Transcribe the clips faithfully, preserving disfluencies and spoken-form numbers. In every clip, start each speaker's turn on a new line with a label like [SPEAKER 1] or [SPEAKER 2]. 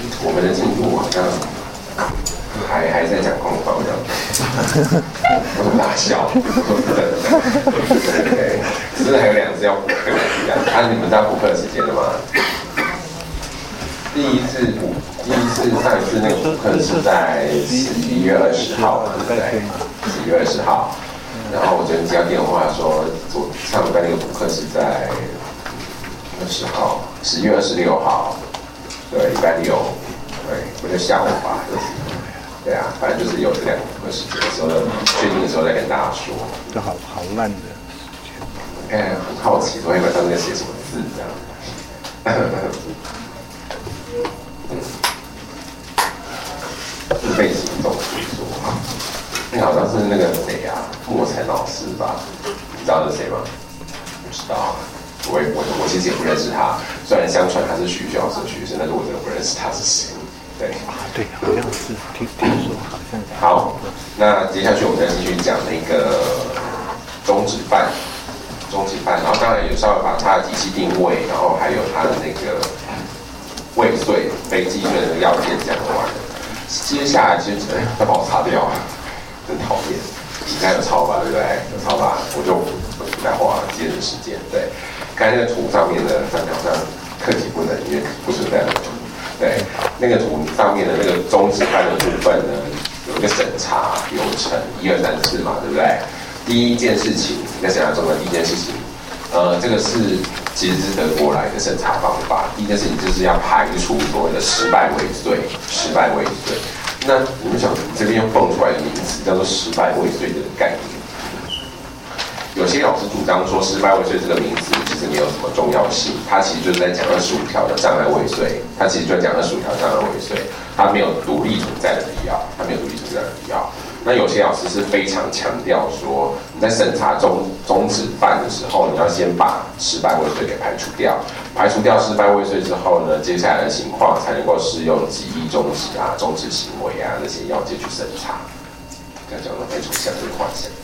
[SPEAKER 1] 我们的进度好像还还在讲空方这样，我怎么大笑？对，真的还有两次要补课的，啊，你们知道补课的时间了吗？第一次补，第一次上一次那个补课是在十一月二十号嘛，对不对？十一月二十号。然后我昨天接到电话说，昨上礼拜那个补课是在二十号，十一月二十六号，对，礼拜六，对，我就下午吧，就是，对啊，反正就是有这两个时间的时候，确定的时候再跟大家说。
[SPEAKER 2] 这好好烂的时间。
[SPEAKER 1] 哎，很好奇昨天晚上在写什么字这样。自备行动学说，那好像是那个谁啊，莫晨老师吧？你知道是谁吗？不知道，我我我其实也不认识他。虽然相传他是徐小生学生，但是我真的不认识他是谁。对
[SPEAKER 2] 啊，对，好像是听听说好像。
[SPEAKER 1] 好，那接下去我们再继续讲那个中指范，中指范，然后当然有稍微把它的体系定位，然后还有它的那个未遂、非既遂的要件讲完了。接下来其实哎，要把我擦掉啊，真讨厌。应该有抄吧，对不对？有抄吧，我就不再花节省时间。对，刚才那个图上面的，好像课题不能，因为不存在的图。对，那个图上面的那个中指范的部分呢，有一个审查流程，一二三四嘛，对不对？第一件事情，在审查中的第一件事情，呃，这个是其实是德国来的审查方法。第一件事情就是要排除所谓的失败未遂，失败未遂。那你们想，这边又蹦出来一个名词叫做失败未遂的概念。有些老师主张说，失败未遂这个名词其实没有什么重要性，它其实就是在讲二十五条的障碍未遂，它其实就在讲二十五条障碍未遂，它没有独立存在的必要，它没有独立存在的必要。那有些老师是非常强调说，你在审查中中指范的时候，你要先把失败未遂给排除掉，排除掉失败未遂之后呢，接下来的情况才能够适用极易中止啊、中止行为啊那些要件去审查。这样讲的非常像这个画像。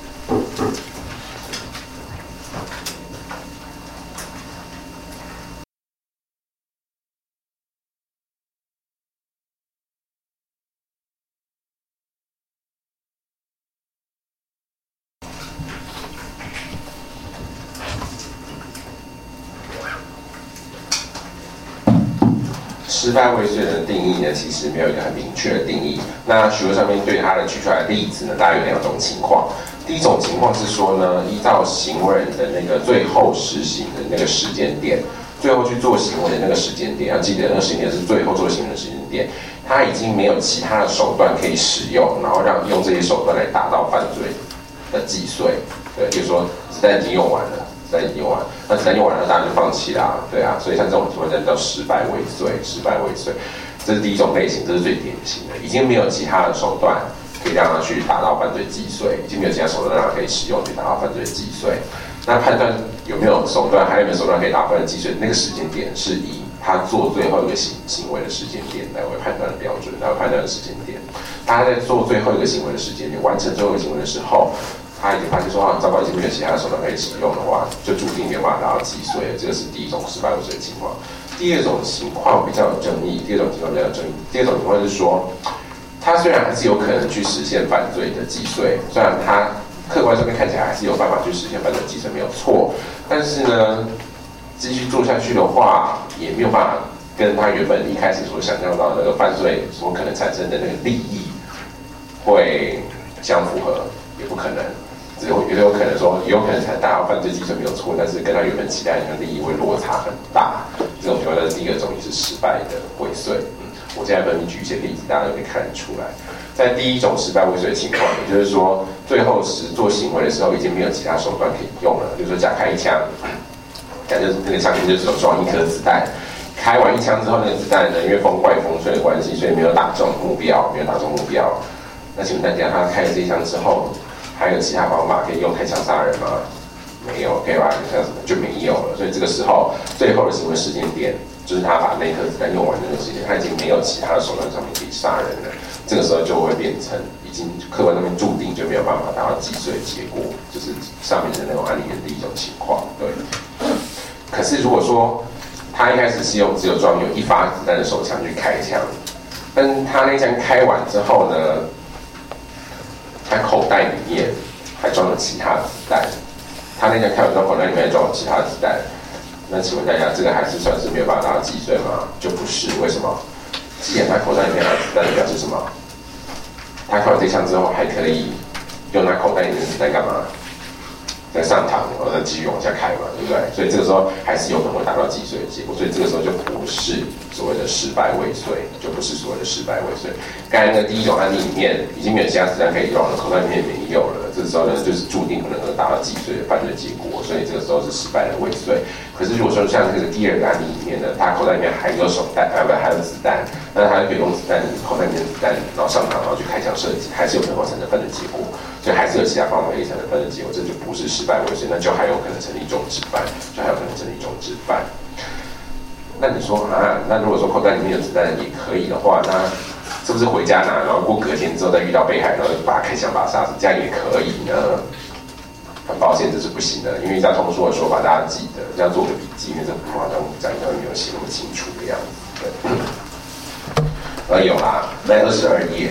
[SPEAKER 1] 失败未遂的定义呢，其实没有一个很明确的定义。那学文上面对它的举出来的例子呢，大概有两种情况。第一种情况是说呢，依照行为人的那个最后实行的那个时间点，最后去做行为的那个时间点，要记得那个时间点是最后做行为的时间点，他已经没有其他的手段可以使用，然后让用这些手段来达到犯罪的既遂。对，就是说子弹已经用完了。子弹已经用完，那子弹用完了，当然就放弃啦，对啊，所以像这种情况叫失败未遂，失败未遂，这是第一种类型，这是最典型的，已经没有其他的手段可以让他去达到犯罪既遂，已经没有其他手段让他可以使用去达到犯罪既遂。那判断有没有手段，还有没有手段可以达到犯罪既遂，那个时间点是以他做最后一个行行为的时间点来为判断的标准，来为判断的时间点。他在做最后一个行为的时间点，完成最后一个行为的时候。他已经发现说啊，糟糕，已经没有其他的手段可以使用的话，就注定没有办法达到既遂了。这个是第一种失败未遂的情况。第二种情况比较有争议，第二种情况比较有争议。第二种情况是说，他虽然还是有可能去实现犯罪的既遂，虽然他客观上面看起来还是有办法去实现犯罪的既遂，没有错，但是呢，继续做下去的话，也没有办法跟他原本一开始所想象到的那个犯罪所可能产生的那个利益会相符合，也不可能。只有也有可能说，有可能才达到犯罪基准没有错，但是跟他原本期待的利益会落差很大。这种情况，第一个种也是失败的未遂。嗯，我现在分别举一些例子，大家就可以看得出来。在第一种失败未遂的情况，也就是说，最后实做行为的时候，已经没有其他手段可以用了。比如说，假开一枪，假设那个枪里面就只有装一颗子弹，开完一枪之后，那个子弹呢，因为风怪风吹的关系，所以没有打中目标，没有打中目标。那请问大家，他开了这一枪之后，还有其他方法可以用开枪杀人吗？没有，可以吧？像什么就没有了。所以这个时候，最后的行为时间点，就是他把那颗子弹用完的那个时间，他已经没有其他的手段上面可以杀人了。这个时候就会变成已经客观上面注定就没有办法达到既遂的结果，就是上面的那种案例的第一种情况。对。可是如果说他一开始是用只有装有一发子弹的手枪去开枪，但他那枪开完之后呢，他口袋里面还装了其他子弹。他那枪开完之后，口袋里面还装了其他子弹。那请问大家，这个还是算是没有办法达到击碎吗？就不是，为什么？既然他口袋里面还有子弹，表示什么？他开完这枪之后，还可以用他口袋里面的子弹干嘛？再上膛，然后再继续往下开嘛，对不对？所以这个时候还是有可能会达到击碎的结果，所以这个时候就不是所谓的失败未遂，就不是所谓的失败未遂。刚才那个第一种案例里面已经没有其他子弹可以用了，口袋里面没有了，这时候呢就是注定不能够达到击碎的犯罪结果，所以这个时候是失败的未遂。可是如果说像这个第二个案例里面呢，他口袋里面还有手弹，啊不还有子弹，那他就可以用子弹口袋里面的子弹，然后上膛，然后去开枪射击，还是有可能会产生犯罪结果。所以还是有其他方法可以产生犯罪结果，这就不是失败未遂，那就还有可能成立中止犯，就还有可能成立中止犯。那你说啊，那如果说口袋里面有子弹也可以的话，那是不是回家拿，然后过隔天之后再遇到被害，然后把他开枪把他杀死，这样也可以呢？很抱歉，这是不行的，因为依照通说的说法，大家记得要做个笔记，因为这好像讲一讲没有写那么清楚的样子。对，呃，有啦，在二十二页。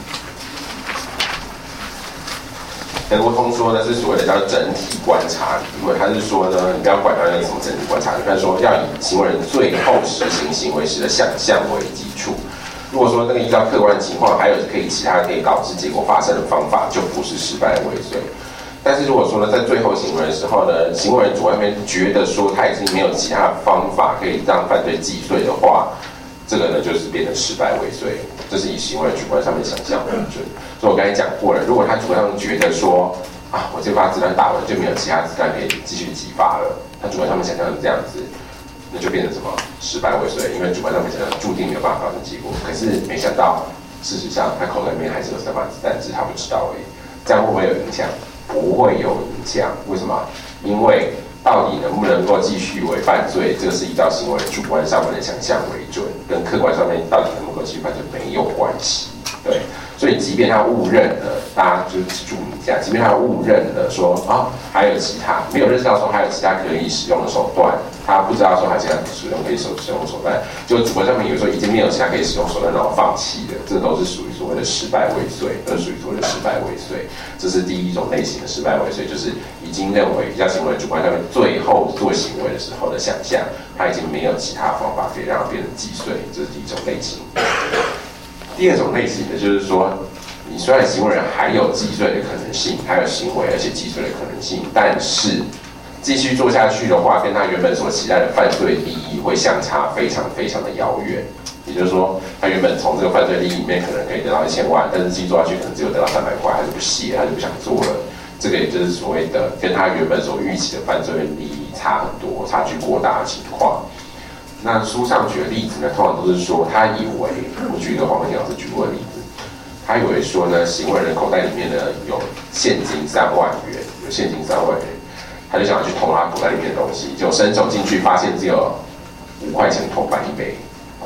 [SPEAKER 1] 德国通说呢是所谓的叫整体观察，因为他是说呢，你不要管他那个什么整体观察，他说要以行为人最后实行行为时的想象为基础。如果说那个依照客观的情况，还有可以其他可以导致结果发生的方法，就不是失败的未遂。但是如果说呢，在最后行为的时候呢，行为人主观面觉得说他已经没有其他的方法可以让犯罪击碎的话，这个呢就是变成失败未遂，这是以行为主观上面想象为准。所以我刚才讲过了，如果他主观上觉得说啊，我这发子弹打完就没有其他子弹可以继续击发了，他主观上面想象成这样子，那就变成什么失败未遂，因为主观上面想象注定没有办法发生结果。可是没想到，事实上他口袋里面还是有三发子弹，只是他不知道而已。这样会不会有影响？不会有影响。为什么？因为到底能不能够继续为犯罪，这个是依照行为主观上面的想象为准，跟客观上面到底能不能够继续犯罪没有关系。对，所以即便他误认了，大家就注意一下，即便他误认了说啊还有其他，没有认识到说还有其他可以使用的手段，他不知道说还有其他使用可以使用的手段，就主观上面有时候已经没有其他可以使用手段，然后放弃的，这都是属于所谓的失败未遂，都是属于所谓的失败未遂。这是第一种类型的失败未遂，就是已经认为比较行为主观上面最后做行为的时候的想象，他已经没有其他方法可以让它变成击碎，这是第一种类型。第二种类型的就是说，你虽然行为人还有击碎的可能性，还有行为而且击碎的可能性，但是继续做下去的话，跟他原本所期待的犯罪利益会相差非常非常的遥远。也就是说，他原本从这个犯罪利益里面可能可以得到一千万，但是继续做下去可能只有得到三百块，他就不屑，他就不想做了。这个也就是所谓的跟他原本所预期的犯罪利益差很多、差距过大的情况。那书上举的例子呢，通常都是说他以为，我举一个黄文婷老师举过的例子，他以为说呢，行为人口袋里面呢有现金三万元，有现金三万元，他就想要去偷他口袋里面的东西，就伸手进去发现只有五块钱铜板一杯，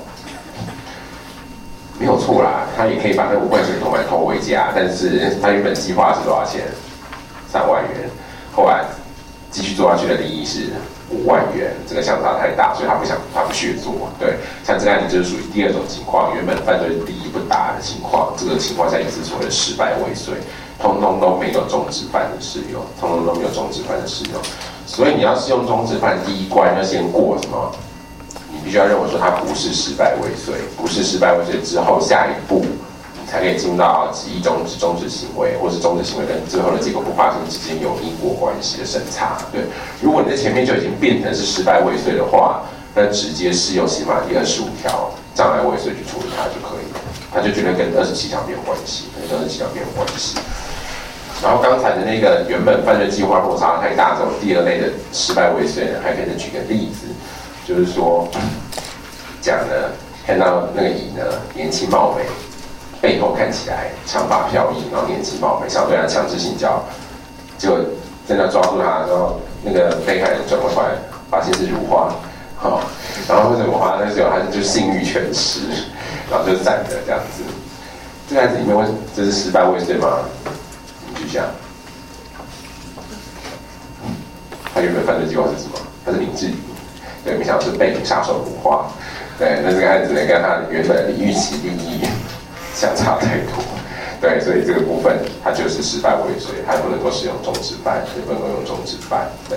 [SPEAKER 1] 没有错啦，他也可以把那五块钱的铜板偷回家，但是他原本计划是多少钱？三万元，后来继续做下去的利益是五万元，这个相差太大，所以他不想，他不屑做。对，像这个案例就是属于第二种情况，原本犯罪利益不达的情况，这个情况下也是所谓的失败未遂，通通都没有中止犯的适用，通通都没有中止犯的适用。所以你要适用中止犯，第一关要先过什么？你必须要认为说它不是失败未遂，不是失败未遂之后，下一步才可以进入到极易终止终止行为，或是终止行为跟最后的结果不发生之间有因果关系的审查。对，如果你在前面就已经变成是失败未遂的话，那直接适用刑法第二十五条障碍未遂去处理它就可以了，它就绝对跟二十七条没有关系，跟二十七条没有关系。然后刚才的那个原本犯罪计划落差太大这种第二类的失败未遂呢，还可以再举个例子，就是说讲呢，看到那个乙呢年轻貌美。背后看起来长发飘逸，然后年轻貌美，想对他强制性交，结果真的抓住他，然后那个被害人转过头来，发现是如花，好、哦，然后为什么花那时候他就性欲全失，然后就斩了这样子。这个案子里面为什么这是失败未遂吗？你去想，他原本犯罪计划是什么？他是林志颖，对，没像是背影杀手如花，对，那这个案子呢跟他原本的预期利益相差太多，对，所以这个部分它就是失败未遂，还不能够使用中止犯，也不能够用中止犯，对。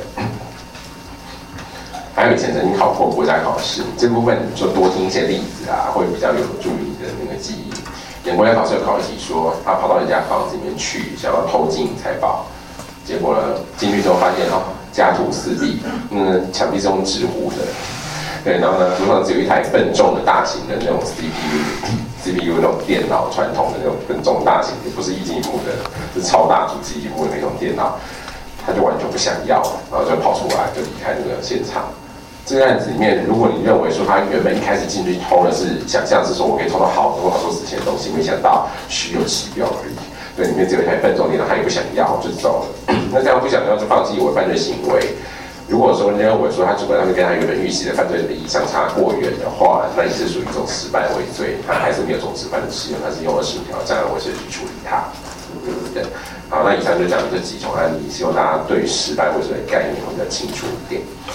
[SPEAKER 1] 还有以前曾经考过国家考试，这部分你说多听一些例子啊，会比较有助于你的那个记忆。演国家考试有考一题说，他跑到人家房子里面去，想要偷金银财宝，结果呢进去之后发现哦，家徒四壁，嗯，墙壁是用纸糊的，对，然后呢桌上只有一台笨重的大型的那种 C P U，C P U 那种电脑，传统的那种笨重大型，也不是一进一幕的，是超大主机一幕的那种电脑，他就完全不想要，然后就跑出来就离开那个现场。这个案子里面，如果你认为说他原本一开始进去偷的是想象是说我可以偷到好多好多值钱的东西，没想到虚有其表而已。对，里面只有一台笨重电脑，他也不想要就走了。那这样不想要就放弃违犯罪行为。如果说你认为说他主观上面跟他原本预期的犯罪利益相差过远的话，那也是属于一种失败未遂，他还是没有中止犯的适用，他是用了十五条障碍未遂去处理它。对，好，那以上就讲这几种案例，希望大家对失败未遂的概念会比较清楚一点。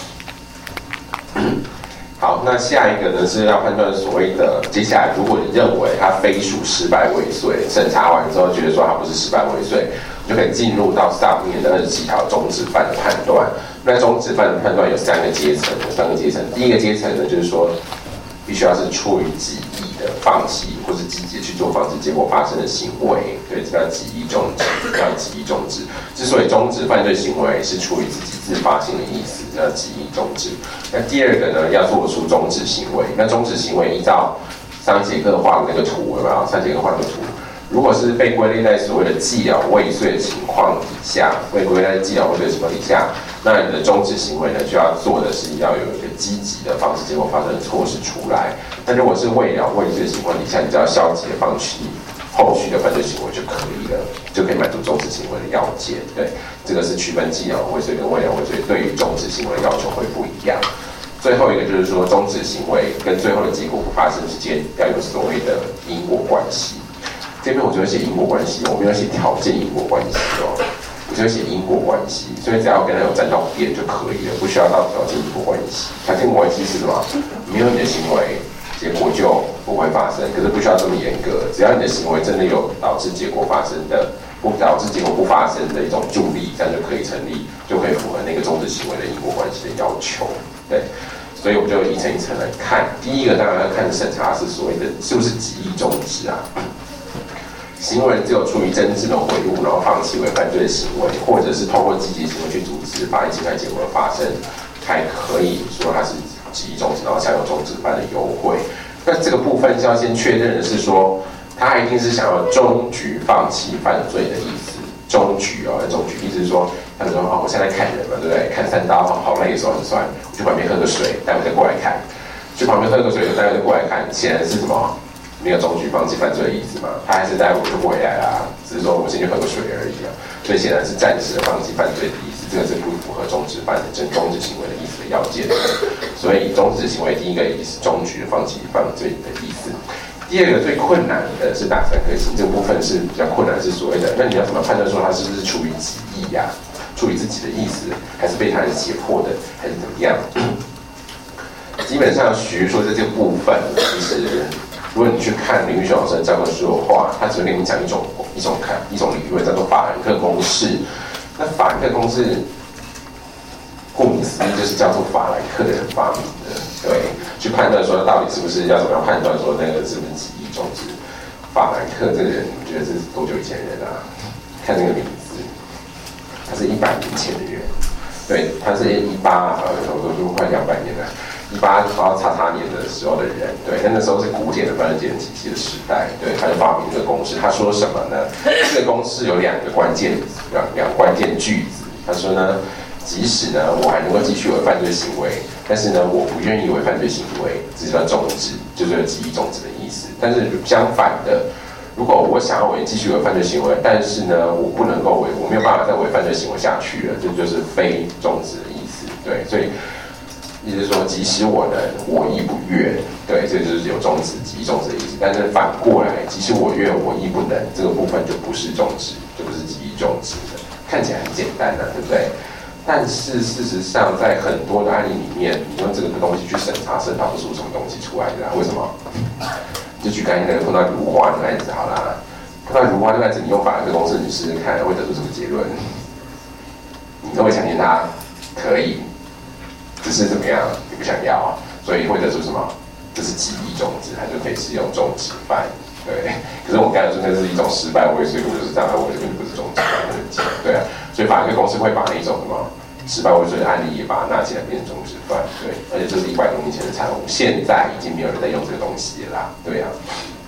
[SPEAKER 1] 好，那下一个呢是要判断所谓的，接下来如果你认为它非属失败未遂，审查完之后觉得说它不是失败未遂，就可以进入到上面的二十七条中止犯的判断。那中止犯的判断有三个阶层，有三个阶层。第一个阶层呢，就是说必须要是出于己意的放弃或是积极去做防止结果发生的行为，对，这叫己意终止，叫己意终止。之所以终止犯罪行为是出于自己自发性的意思，叫己意终止。那第二个呢，要做出终止行为。那终止行为依照上节课画的那个图，有没有？上节课画的图，如果是被归类在所谓的既了未遂的情况底下，被归类在既了未遂的情况底下，那你的终止行为呢，就要做的是要有一个积极的防止结果发生的措施出来。那如果是未了未遂的情况底下，你只要消极的放弃后续的犯罪行为就可以了，就可以满足终止行为的要件。对，这个是区分既了未遂跟未了未遂对于终止行为的要求会不一样。最后一个就是说，终止行为跟最后的结果不发生之间要有所谓的因果关系。这边我只会写因果关系，我没有写条件因果关系哦，我只会写因果关系，所以只要跟它有沾到边就可以了，不需要到条件因果关系。条件因果关系是什么？没有你的行为，结果就不会发生，可是不需要这么严格，只要你的行为真的有导致结果发生的，不导致结果不发生的一种助力，这样就可以成立，就可以符合那个终止行为的因果关系的要求。对，所以我们就一层一层来看。第一个当然要看审查是所谓的是不是极易终止啊。行为人只有出于真挚的悔悟，然后放弃违犯罪的行为，或者是透过积极行为去阻止法律侵害结果的发生，才可以说它是极易终止，然后享有终止犯的优惠。那这个部分是要先确认的是说，他一定是想要终局放弃犯罪的意思。终局哦，终局意思是说，他说哦，我现在砍人嘛，对不对？砍三刀，好累，手很酸，我去旁边喝个水，待会再过来看。去旁边喝个水，待会再过来看，显然是什么？没有终局放弃犯罪的意思嘛？他还是待会就回来啦，只是说我先去喝个水而已啊。所以显然是暂时的放弃犯罪的意思，这个是不符合终止犯的真终止行为的意思的要件。所以终止行为第一个意思，终局放弃犯罪的意思。第二个最困难的是打三颗星，这个部分是比较困难，是所谓的，那你要怎么判断说他是不是出于己意呀、啊，出于自己的意思，还是被他人胁迫的，还是怎么样？基本上，徐说的这个部分，其实如果你去看林玉雄老师的教科书的话，他只会跟你讲一种一种看一种理论，叫做法兰克公式。那法兰克公式，顾名思义就是叫做法兰克的人发明的，对。去判断说到底是不是要怎么样判断说那个是不是极易终止？法兰克这个人，你觉得是多久以前的人啊？看这个名字，他是一百年前的人，对，他是一八呃，我都说快两百年了，一八八叉叉年的时候的人，对，但那时候是古典的犯罪体系的时代，对，他就发明这个公式，他说什么呢？这个公式有两个关键两两关键句子，他说呢。即使呢，我还能够继续为犯罪行为，但是呢，我不愿意为犯罪行为，这叫终止，就是极易终止的意思。但是相反的，如果我想要为继续为犯罪行为，但是呢，我不能够为，我没有办法再为犯罪行为下去了，这就是非终止的意思。对，所以意思是说，即使我能，我亦不愿，对，这就是有终止、极易终止的意思。但是反过来，即使我愿，我亦不能，这个部分就不是终止，就不是极易终止的。看起来很简单啊，对不对？ 但是事实上，在很多的案例里面，你用这个东西去审查，审查不出什么东西出来的、啊。为什么？就举刚才那个碰到如花那个案子好啦，碰到如花那个案子，你用法律公式你试试看，会得出什么结论？你都会相信他可以，只是怎么样，你不想要，所以会得出什么？这是极易中止，它就可以适用中止犯。对，可是我刚才说那是一种失败未遂，就是这样，我这边不是中止犯的问题。对啊，所以法律公司会把那种什么失败未遂的案例也把它纳进来变成中止犯。对，而且这是一百多年前的产物，现在已经没有人在用这个东西了啦。对啊，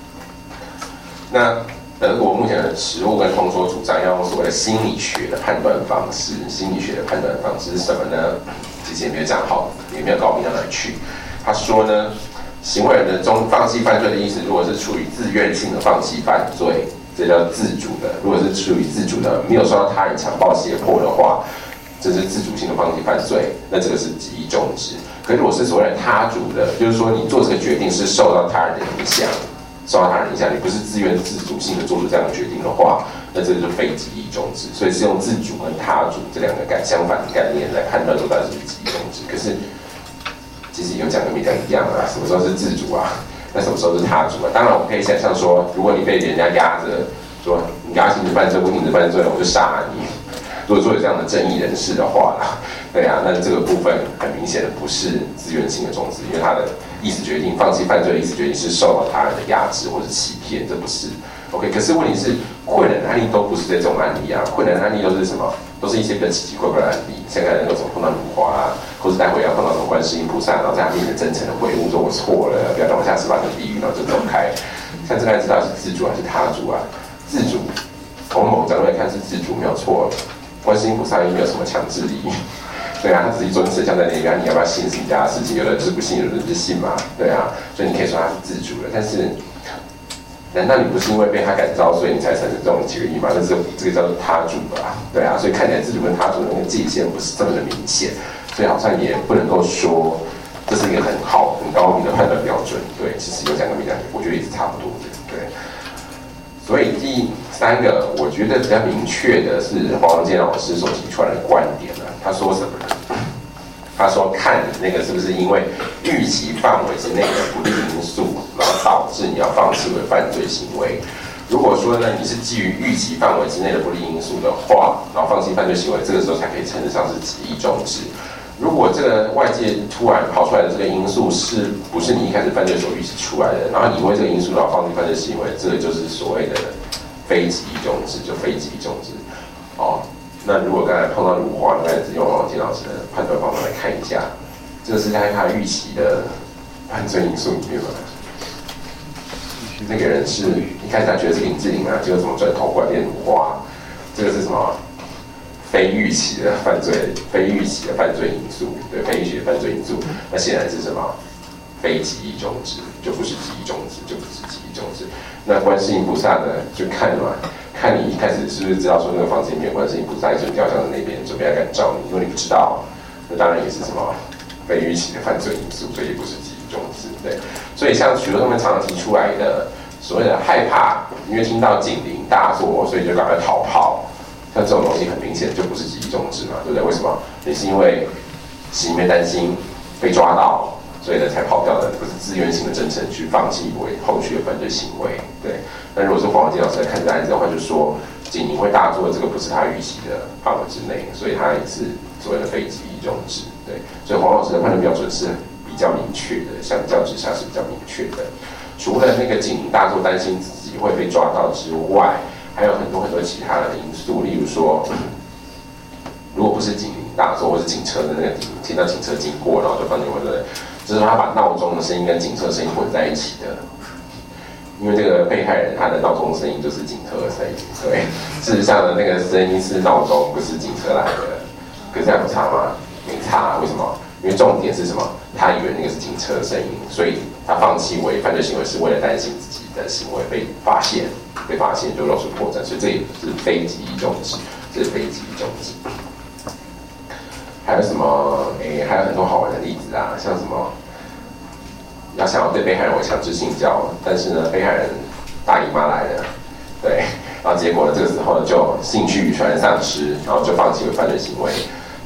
[SPEAKER 1] 那德国目前的实务跟通说主张要用所谓的心理学的判断方式，心理学的判断方式是什么呢？其实也没有讲好，也没有高明到哪里去。他说呢，行为人的中放弃犯罪的意思，如果是出于自愿性的放弃犯罪，这叫自主的；如果是出于自主的，没有受到他人强暴胁迫的话，这是自主性的放弃犯罪，那这个是极易中止。可是如果是所谓的他主的，就是说你做这个决定是受到他人的影响，受到他人影响，你不是自愿自主性的做出这样的决定的话，那这个就非极易中止。所以是用自主跟他主这两个概相反的概念来判断说到底是不是极易中止。可是其实有讲跟没讲一样啊，什么时候是自主啊？那什么时候是他主啊？当然，我们可以想象说，如果你被人家压着，说你压停止犯罪，不停止犯罪，我就杀你。如果做有这样的正义人士的话啦，对啊，那这个部分很明显的不是自愿性的中止，因为他的意思决定放弃犯罪的意思决定是受到他人的压制或者欺骗，这不是 OK。可是问题是，困难的案例都不是这种案例啊，困难的案例都是什么？都是一些比较奇奇怪怪的案例，像刚才那个什么碰到如花啊，或者待会要碰到什么观世音菩萨，然后在他面前真诚的悔悟，说我错了，不要让我下次发生地狱，然后就走开。像这个案子到底是自主还是他主啊？自主，从某个角度来看是自主没有错。观世音菩萨也没有什么强制力，对啊，他只是一尊神像在那边，你要不要信是你家的事情，有的人就是不信，有的人就是信嘛，对啊，所以你可以说他是自主的，但是难道你不是因为被他感召，所以你才产生这种决议吗？那这这个叫做他主吧，对啊，所以看起来自主跟他主的那个界限不是这么的明显，所以好像也不能够说这是一个很好、很高明的判断标准，对，其实有讲跟没讲，我觉得也是差不多的，对。所以第三个，我觉得比较明确的是黄建老师所提出来的观点呢。他说什么呢？他说看你那个是不是因为预期范围之内的不利因素，然后导致你要放弃为犯罪行为。如果说呢你是基于预期范围之内的不利因素的话，然后放弃犯罪行为，这个时候才可以称得上是极易中止。如果这个外界突然跑出来的这个因素是不是你一开始犯罪所预期出来的，然后你因为这个因素然后放弃犯罪行为，这个就是所谓的非极易中止，就非极易中止。哦，那如果刚才碰到如花，那只用王金老师的判断方法来看一下，这个是在他预期的犯罪因素里面吗？那个人是一开始他觉得是林志玲啊，结果怎么转头过来变如花？这个是什么？非预期的犯罪，非预期的犯罪因素，对，非预期的犯罪因素，那显然是什么？非极易中止，就不是极易中止，就不是极易中止。那观世音菩萨呢，就看嘛，看你一开始是不是知道说那个房间里面观世音菩萨一尊雕像在那边，准备要感召你，如果你不知道，那当然也是什么非预期的犯罪因素，所以也不是极易中止，对。所以像许多他们常常提出来的所谓的害怕，因为听到警铃大作，所以就赶快逃跑。像这种东西很明显就不是极易中止嘛，对不对？为什么？你是因为心里面担心被抓到，所以呢才跑掉的，不是自愿性的真诚去放弃为后续的犯罪行为。对。那如果是黄王金老师来看这个案子的话，就说警铃会大作，这个不是他预期的范围之内，所以他也是所谓的非极易中止。对。所以黄老师的判断标准是比较明确的，相较之下是比较明确的。除了那个警铃大作，担心自己会被抓到之外，还有很多很多其他的因素，例如说，如果不是警铃大作，或是警车的那个听到警车经过，然后就放进或者，就是他把闹钟的声音跟警车声音混在一起的。因为这个被害人他的闹钟声音就是警车的声音，对，事实上的那个声音是闹钟，不是警车来的。可是这样有差吗？没差，为什么？因为重点是什么？他以为那个是警车的声音，所以他放弃为犯罪行为是为了担心自己的行为被发现。被发现就露出破绽，所以这也是非极易中止，这是非极易中止。还有什么？诶、欸，还有很多好玩的例子啊，像什么，要想要对被害人有强制性交，但是呢，被害人大姨妈来了，对，然后结果呢，这个时候就兴趣全然丧失，然后就放弃了犯罪行为。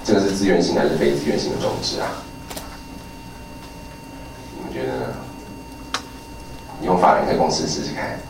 [SPEAKER 1] 这个是自愿性还是非自愿性的终止啊？你们觉得呢？你用法人开公司试试看，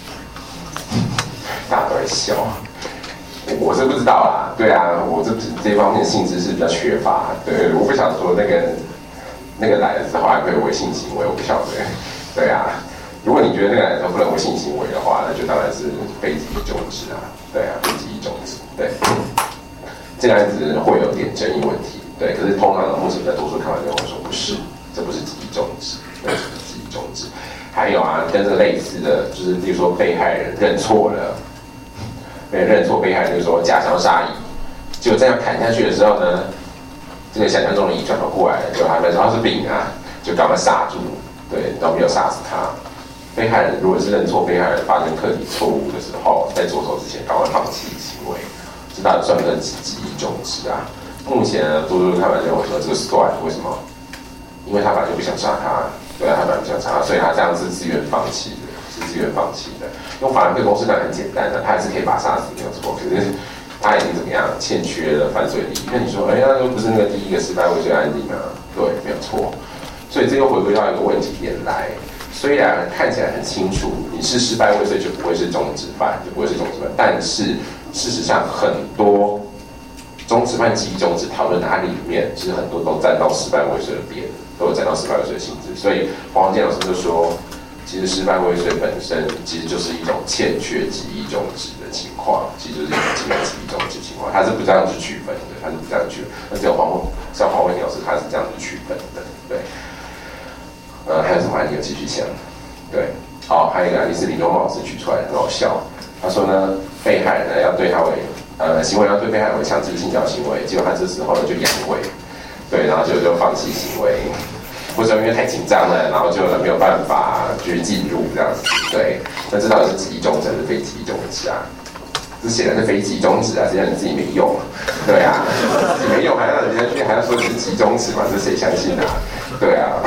[SPEAKER 1] 大家都在笑啊。我是不知道啦，对啊，我这这方面的性知识比较缺乏，对，我不想说那个那个来了之后还会有违性行为，我不晓得，对啊。如果你觉得那个来了之后不能违性行为的话，那就当然是非集体终止啊，对啊，非集体终止，对。这个案子会有点争议问题，对，可是通常目前的多数看法认为说不是，这不是集体终止，对，这是集体终止。还有啊，跟这个类似的，就是比如说被害人认错了。被认错被害人就是说假想杀乙，结果这样砍下去的时候呢，这个想象中的乙转头过来了，就他们说他是丙啊，就赶快刹住，对，然后没有杀死他。被害人如果是认错被害人发生客体错误的时候，在着手之前赶快放弃行为，这到底算不算集体终止啊？目前呢，多数看法认为说这个算，为什么？因为他本来就不想杀他，对啊，他本来不想杀他，所以他这样是自愿放弃的。是自愿放弃的，用法人对公司当然很简单的，他还是可以把他杀死没有错，可是他已经怎么样欠缺了犯罪利益？那你说，哎、欸，那又不是那个第一个失败未遂案例吗？对，没有错。所以这又回归到一个问题点来，虽然看起来很清楚，你是失败未遂就不会是终止犯，就不会是终止犯，但是事实上很多终止犯集体终止讨论它里面，其实很多都站到失败未遂的边，都有站到失败未遂的性质。所以黄建老师就说。其实失败未遂本身其实就是一种欠缺集体终止的情况，其实就是一种欠缺集体终止情况，它是不这样去区分的，它是不这样区分。那只有黄文像黄文老师他是这样子区分的，对。呃，还有什么案例有继续想？对，好、哦，还有一个案例是林东老师举出来的，很好笑。他说呢，被害人呢要对他为呃行为要对被害人为强制性交行为，结果他这时候呢就阳痿，对，然后就就放弃行为。或者因为太紧张了，然后就没有办法去进入这样子，对。那这到底是集体终止还是非集体终止啊？这显然是非集体终止啊，实际上你自己没用，对啊，自己没用还要人家去还要说你是集体终止嘛？这谁相信啊？对啊，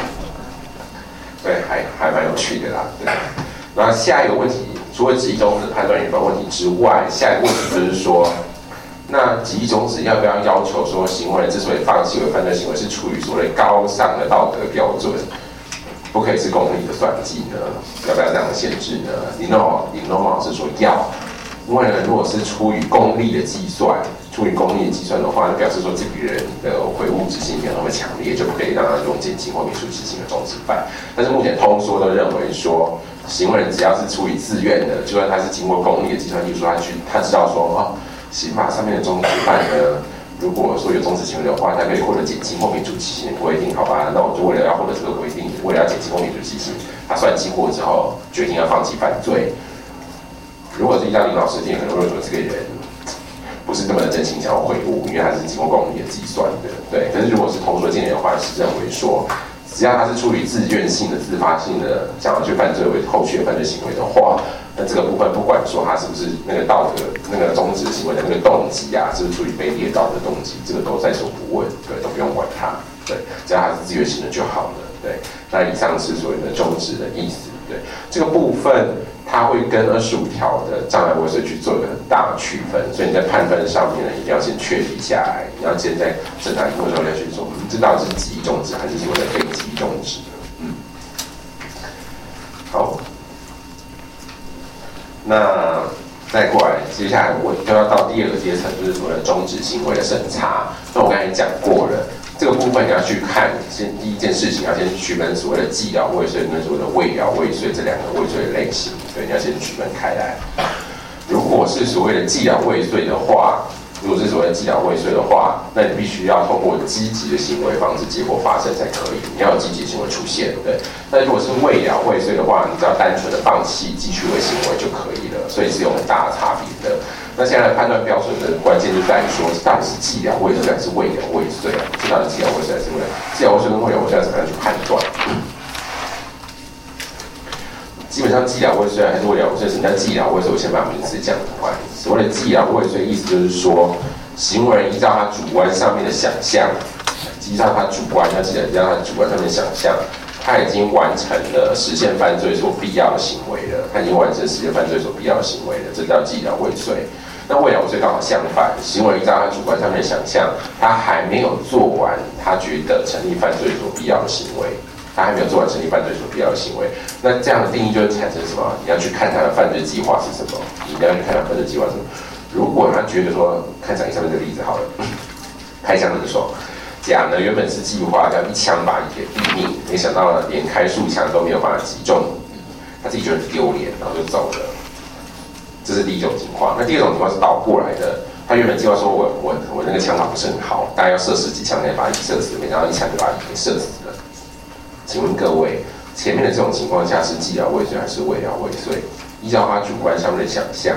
[SPEAKER 1] 对，还还蛮有趣的啦，对。然后下一个问题，除了集体终止判断有没有问题之外，下一个问题就是说。那集体终止要不要要求说行为人之所以放弃为犯罪行为是出于所谓高尚的道德标准，不可以是功利的算计呢？要不要这样的限制呢？林东林东老师说要，因为呢，如果是出于功利的计算，出于功利的计算的话，那表示说这个人的悔悟之心没有那么强烈，就不可以让他用减轻或免除其刑的终止犯。但是目前通说都认为说，行为人只要是出于自愿的，就算他是经过功利的计算，例如说他去他知道说哦。刑法上面的终止犯呢，如果说有终止行为的话，他可以获得减轻或免除其刑的规定，好吧？那我就为了要获得这个规定，为了要减轻或免除其刑，他算计过之后决定要放弃犯罪。如果是依照林老师听，可能会说这个人不是那么的真心想要悔悟，因为他是经过功利的计算的，对。可是如果是同说见解的话，是认为说，只要他是出于自愿性的、自发性的想要去犯罪为后续的犯罪行为的话。那这个部分不管说他是不是那个道德那个终止行为的那个动机啊，是不是出于卑劣道德动机，这个都在所不问，对，都不用管它，对，只要他是自愿性的就好了，对。那以上是所谓的终止的意思，对，这个部分它会跟二十五条的障碍未遂去做一个很大的区分，所以你在判断上面呢，一定要先确立下来，你要先在审查以后的时候要去说，嗯，这到底是集体终止还是所谓的非集体终止？嗯，好。那再过来，接下来我就要到第二个阶层，就是所谓的终止行为的审查。那我刚才讲过了，这个部分你要去看，先第一件事情要先区分所谓的既了未遂跟所谓的未了未遂这两个未遂的类型，对，你要先区分开来。如果是所谓的既了未遂的话，如果是所谓的既了未遂的话，那你必须要透过积极的行为防止结果发生才可以，你要有积极的行为出现，对。但如果是未了未遂的话，你只要单纯的放弃继续为行为就可以了，所以是有很大的差别的。那现在判断标准的关键就在于说，到底是既了未遂还是未了未遂啊？这到底是既了未遂还是未了？既了未遂跟未了未遂要怎么样去判断？基本上既了未遂还是未了未遂，什么叫既了未遂？我先把名词讲完。所谓的既了未遂，意思就是说，行为人依照他主观上面的想象，依照他主观，要记得依照他主观上面的想象，他已经完成了实现犯罪所必要的行为了，他已经完成实现犯罪所必要的行为了，这叫既了未遂。 那未了未遂刚好相反，行为依照他主观上面的想象，他还没有做完他觉得成立犯罪所必要的行为，他还没有做完成立犯罪所必要的行为。那这样的定义就会产生什么？你要去看他的犯罪计划是什么？你要去看他的犯罪计划是什么？如果他觉得说，看讲上面这个例子好了，开枪的时候。甲呢原本是计划要一枪把乙给毙命，没想到连开数枪都没有办法击中乙，他自己觉得丢脸，然后就走了。这是第一种情况。那第二种情况是倒过来的，他原本计划说我我我那个枪法不是很好，大概要射十几枪才把乙射死，没想到一枪就把乙给射死了。请问各位，前面的这种情况下是既了未遂还是未了未遂？依照他主观上面的想象。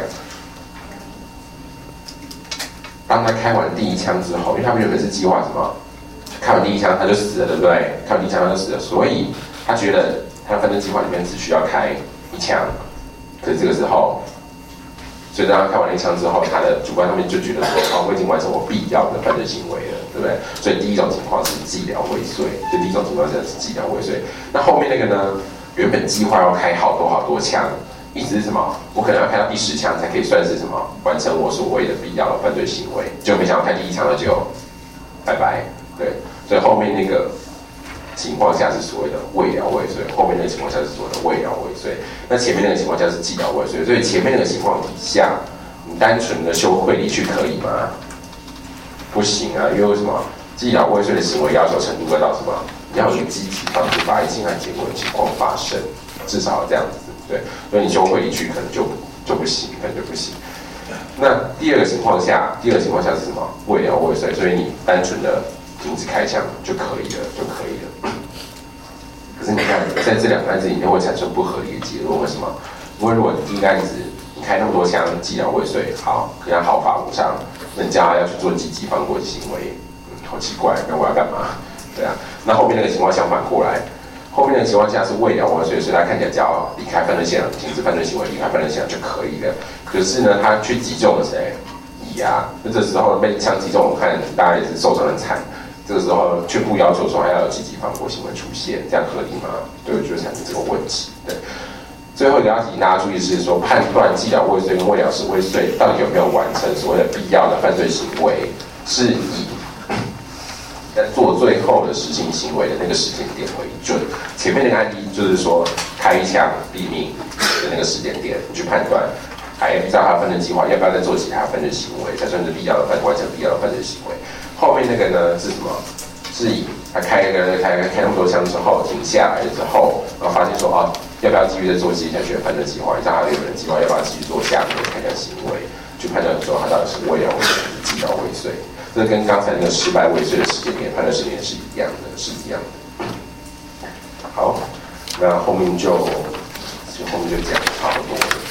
[SPEAKER 1] 当他开完第一枪之后，因为他原本是计划什么？开完第一枪他就死了，对不对？开完第一枪他就死了，所以他觉得他的犯罪计划里面只需要开一枪。可是这个时候，所以当他开完那一枪之后，他的主观上面就觉得说，哦，我已经完成我必要的犯罪行为了，对不对？所以第一种情况是既了未遂，就第一种情况下是既了未遂。那后面那个呢？原本计划要开好多好多枪，意思是什么？我可能要开到第十枪才可以算是什么完成我所谓的必要的犯罪行为，就没想到开第一枪了就拜拜。对，所以后面那个情况下是所谓的未了未遂，后面那个情况下是所谓的未了未遂。那前面那个情况下是既了未遂，所以前面那个情况底下，你单纯的羞愧离去可以吗？不行啊，因为为什么？既了未遂的行为要求程度要到什么？你要有一个积极防止法益侵害结果的情况发生，至少要这样子。对，所以你羞愧离去可能就就不行，可能就不行。那第二个情况下，第二个情况下是什么？未了未遂，所以你单纯的停止开枪就可以了，就可以了。可是你看，在这两个案子里面会产生不合理的结论，为什么？因为如果第一个案子你开那么多枪，既了未遂，好，可能毫发无伤，那你叫他要去做积极放过的行为，嗯，好奇怪，那我要干嘛？对啊，那后面那个情况相反过来，后面那个情况下是未了未遂，所以他看起来只要离开犯罪现场，停止犯罪行为，离开犯罪现场就可以了。可是呢，他去击中了谁？乙啊，那这时候被枪击中，我看大家也是受伤很惨。这个时候却不要求说还要有积极放过行为出现，这样合理吗？对，就会产生这个问题。对，最后一个要提醒大家注意是说，判断既了未遂跟未了是未遂到底有没有完成所谓的必要的犯罪行为，是以在做最后的实行行为的那个时间点为准。前面那个案例就是说开一枪毙命的那个时间点，你去判断。还依照他的犯罪计划，要不要再做其他犯罪行为，才算是必要的犯完成必要的犯罪行为。后面那个呢是什么？是以他开一个开开那么多枪之后停下来之后，然后发现说哦，要不要继续再做接下去的犯罪计划？依照他原本的计划，要不要继续做下面的开枪行为？去判断说他到底是未了未遂还是既了未遂。这跟刚才那个失败未遂的时间点判断时间是一样的，是一样的。好，那后面就后面就讲差不多了。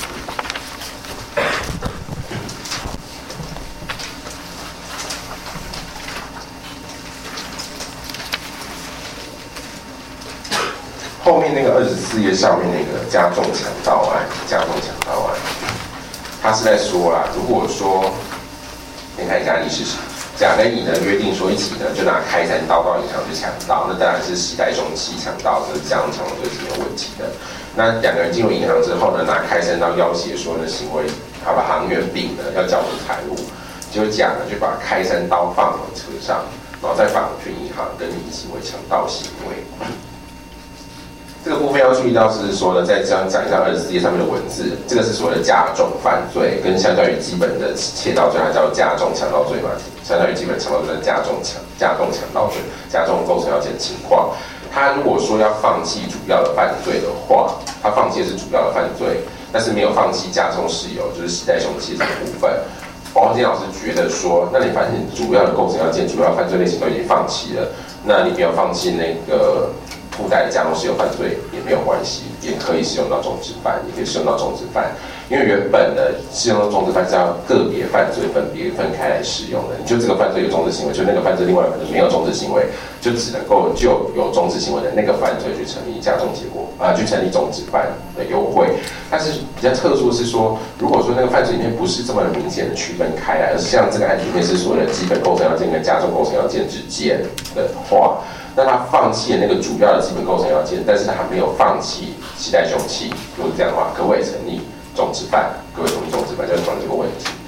[SPEAKER 1] 后面那个二十四页上面那个加重强盗案，加重强盗案，他是在说啦，如果说，先看一下历史史，甲跟乙呢约定说一起呢就拿开山刀到银行去抢盗，那当然是携带凶器抢盗，这这样抢盗是没有问题的。那两个人进入银行之后呢，拿开山刀要挟说呢行为，他把行员丙呢要交出财物，结果甲呢就把开山刀放回车上，然后再返回去银行跟乙行为强盗行为。这个部分要注意到是说呢，在这样讲一下二十四页上面的文字，这个是所谓的加重犯罪，跟相较于基本的窃盗罪，它叫加重强盗罪嘛，相较于基本强盗罪的加重强加重强盗罪，加重构成要件的情况。他如果说要放弃主要的犯罪的话，他放弃的是主要的犯罪，但是没有放弃加重事由，就是携带凶器这个部分。黄金老师觉得说，那你反正主要的构成要件、主要犯罪类型都已经放弃了，那你没有放弃那个附带的加重事由犯罪也没有关系，也可以适用到重治犯，也可以适用到重治犯，因为原本的适用到重治犯是要个别犯罪分别分开来适用的。你就这个犯罪有重治行为，就那个犯罪另外一个犯罪没有重治行为，就只能够就有重治行为的那个犯罪去成立加重结果啊、呃，去成立重治犯的优惠。但是比较特殊的是说，如果说那个犯罪里面不是这么的明显的区分开来，而是像这个案子里面是所谓的基本构成要件跟加重构成要件之间的话。那他放弃了那个主要的基本构成要件，但是他没有放弃携带凶器。如果是这样的话，可不可以成立重治犯？可不可以成立重治犯？就是讨论这个问题。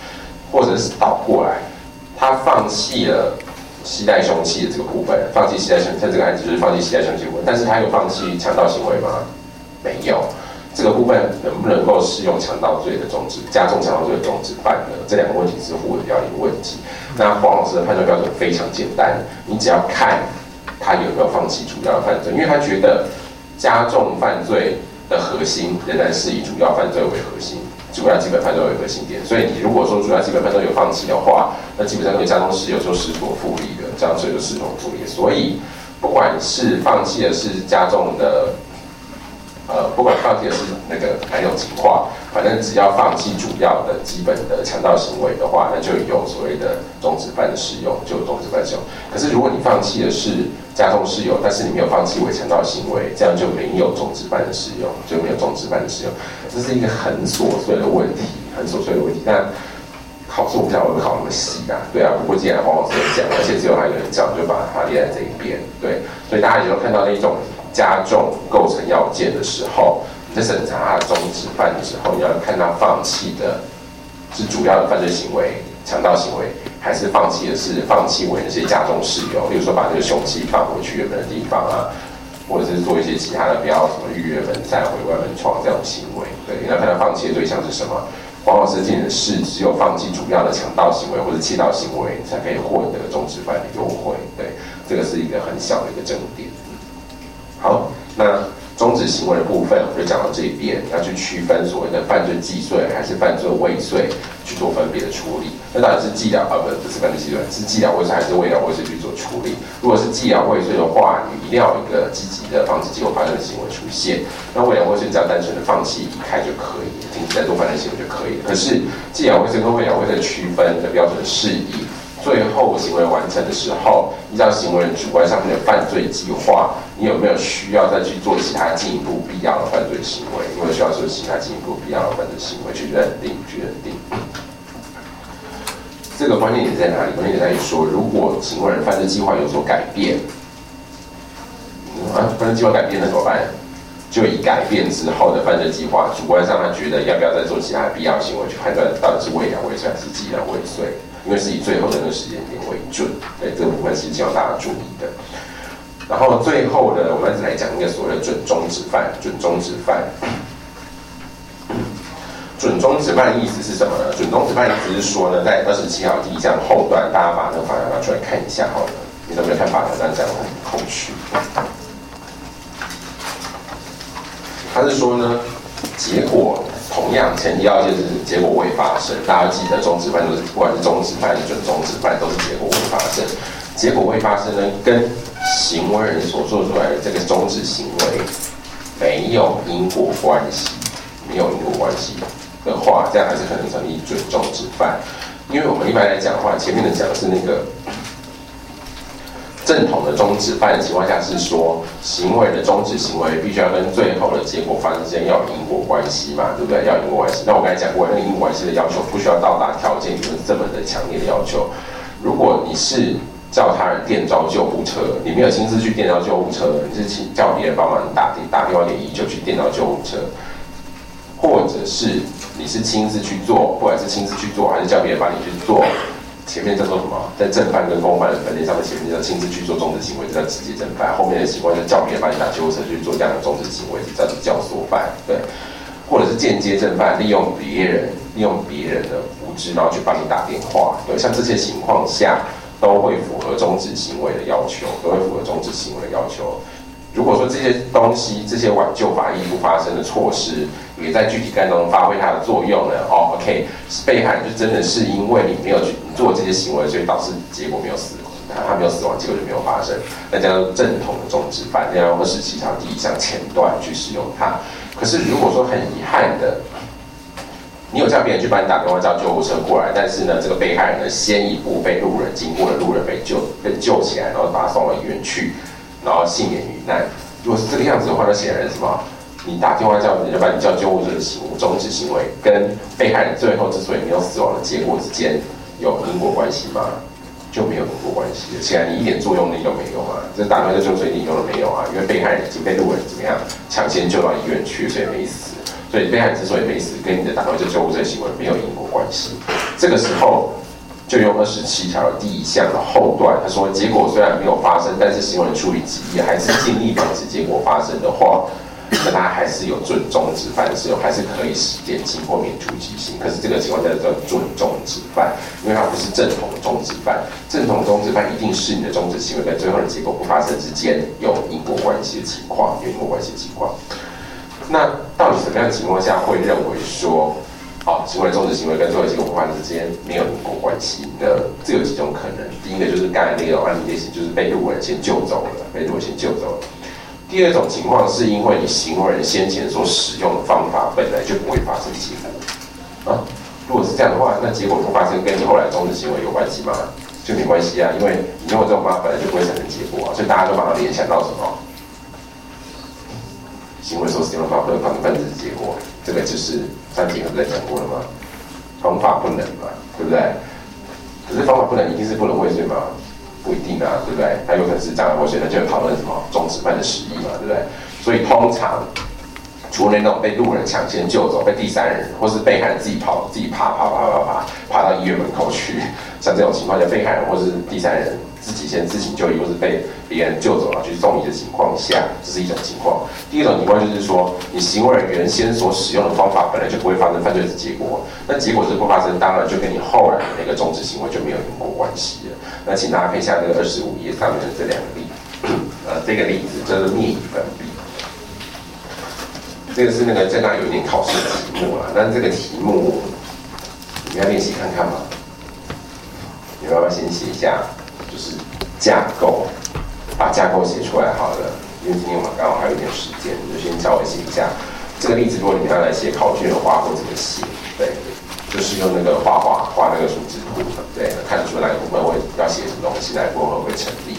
[SPEAKER 1] 或者是倒过来，他放弃了携带凶器的这个部分，放弃携带凶器，像这个案子就是放弃携带凶器部分，但是他有放弃强盗行为吗？没有。这个部分能不能够适用强盗罪的中止、加重强盗罪的中止犯呢？这两个问题是互为表里的问题。那黄老师的判断标准非常简单，你只要看他有没有放弃主要的犯罪，因为他觉得加重犯罪的核心仍然是以主要犯罪为核心，主要基本犯罪为核心点。所以你如果说主要基本犯罪有放弃的话，那基本上对加重事由就势所复利的，加重事由就势所复利。所以不管是放弃的是加重的。呃，不管放弃的是那个哪种情况，反正只要放弃主要的基本的强盗行为的话，那就有所谓的中止犯的适用，就有中止犯适用。可是如果你放弃的是加重事由，但是你没有放弃伪强盗行为，这样就没有中止犯的适用，就没有中止犯的适用。这是一个很琐碎的问题，很琐碎的问题。但考试我不晓得会不会考那么细啊？对啊，不过既然黄老师有讲，而且只有他一个人讲，就把它列在这一边。对，所以大家以后看到那种加重构成要件的时候，你在审查他的中止犯的时候，你要看他放弃的是主要的犯罪行为、强盗行为，还是放弃的是放弃为那些加重事由，例如说把这个凶器放回去原本的地方啊，或者是做一些其他的，不要什么逾越门再回外门窗这种行为。对，你要看他放弃的对象是什么。黄老师建议的是，只有放弃主要的强盗行为或者窃盗行为，才可以获得中止犯的优惠。对，这个是一个很小的一个争点。好，那中止行为的部分我就讲到这边，要去区分所谓的犯罪既遂还是犯罪未遂，去做分别的处理。那到底是既了啊不不是犯罪既遂，是既了未遂还是未了未遂去做处理？如果是既了未遂的话，你一定要有一个积极的防止结果发生的行为出现。那未了未遂只要单纯的放弃离开就可以，停止在做犯罪行为就可以了。可是既了未遂跟未了未遂的区分的标准是以最后行为完成的时候，依照行为人主观上面的犯罪计划，你有没有需要再去做其他进一步必要的犯罪行为？有没有需要做其他进一步必要的犯罪行为去认定？去认定。这个关键点在哪里？关键点在于说，如果行为人犯罪计划有所改变，啊，犯罪计划改变了怎么办？就以改变之后的犯罪计划，主观上他觉得要不要再做其他必要行为，去判断到底是未了未遂还是既了未遂。因为是以最后的那个时间点为准，对这个部分是希望大家注意的。然后最后呢，我们来讲一个所谓的准中止犯。准中止犯，准中止犯的意思是什么呢？准中止犯的意思是说呢，在二十七号第一项后段，大家把那个法条拿出来看一下好了。你有没有看法条？这样讲很空虚。他是说呢，结果。同样，前提要件是结果未发生。大家记得，中止犯都是不管是中止犯还是准中止犯，都是结果未发生。结果未发生呢，跟行为人所做出来的这个中止行为没有因果关系，没有因果关系的话，这样还是可能成立准中止犯。因为我们一般来讲的话，前面的讲的是那个。正统的中止犯的情况下是说，行为的中止行为必须要跟最后的结果发生之间要有因果关系嘛，对不对？要有因果关系。那我刚才讲过，那个因果关系的要求不需要到达条件，也不是这么的强烈的要求。如果你是叫他人电召救护车，你没有亲自去电召救护车，你是请叫别人帮忙打打电话给一九去电召救护车，或者是你是亲自去做，不管是亲自去做还是叫别人帮你去做。前面叫做什么？在正犯跟公犯的分类上面，前面叫亲自去做中止行为，这叫直接正犯；后面的情况就叫别人帮你打救护车去做这样的中止行为，这叫做教唆犯，对。或者是间接正犯，利用别人利用别人的无知，然后去帮你打电话，对，像这些情况下都会符合中止行为的要求，都会符合中止行为的要求。如果说这些东西，这些挽救法益不发生的措施，也在具体干中发挥它的作用了，哦 ，OK， 被害人就真的是因为你没有去做这些行为，所以导致结果没有死亡，他没有死亡，结果就没有发生，那叫做正统的中止犯，那要二十七条第一项前段去使用它。可是如果说很遗憾的，你有叫别人去帮你打电话叫救护车过来，但是呢，这个被害人呢先一步被路人经过的路人被救被救起来，然后把他送到医院去。然后幸免于难。如果是这个样子的话，那显然什么？你打电话叫人家把你叫救护车的行为、中止行为，跟被害人最后之所以没有死亡的结果之间有因果关系吗？就没有因果关系了。显然你一点作用力都没有嘛。这打电话叫救护车一点用都没有啊，因为被害人已经被路人怎么样抢先救到医院去，所以没死。 所以被害人之所以没死，跟你的打电话叫救护车行为没有因果关系。这个时候就用二十七条的第一项的后段，他说结果虽然没有发生，但是行为人处理极力还是尽力防止结果发生的话，那他还是有准终止犯的适用，还是可以减轻或免除极刑。可是这个情况叫做准终止犯，因为它不是正统的终止犯。正统终止犯一定是你的终止行为跟最后的结果不发生之间有因果关系的情况，有因果关系的情况。那到底什么样的情况下会认为说，好，行为的终止行为跟最后结果不发生之间没有因果关系呢？这有几种可能。第一个就是刚才那种案例类型，就是被路人先救走了，被路人先救走了。第二种情况是因为你行为人先前所使用的方法本来就不会发生结果啊。如果是这样的话，那结果不发生跟你后来终止行为有关系吗？就没关系啊，因为你用这种方法本来就不会产生结果啊，所以大家都马上联想到什么？行为所使用的方法不能发生分子结果，这个就是上节课不是讲过了吗？方法不能嘛，对不对？可是方法不能一定是不能未遂吗？不一定啊，对不对？它有可能是障碍未遂，那就讨论什么终止犯的实益嘛，对不对？所以通常除了那种被路人抢先救走、被第三人或是被害人自己跑、自己爬、爬、爬、爬、爬爬到医院门口去，像这种情况下，被害人或是第三人自己先自行就医，或是被别人救走了去送医的情况下，这是一种情况。第二种情况就是说，你行为人原先所使用的方法本来就不会发生犯罪的结果，那结果是不发生，当然就跟你后来的那个终止行为就没有因果关系了。那请大家看一下这个二十五页上面的这两个例子，呃，这个例子就是灭乙分币。这个是那个正大有一点考试的题目啦，但这个题目你们要练习看看吗？你们要不要先写一下，就是架构，把架构写出来好了。因为今天我们刚好还有一点时间，就先稍微写一下这个例子。如果你们要来写考卷的话，会怎么写？对，就是用那个画画画那个数字图，对，看出哪个部分会要写什么东西，哪个部分会成立。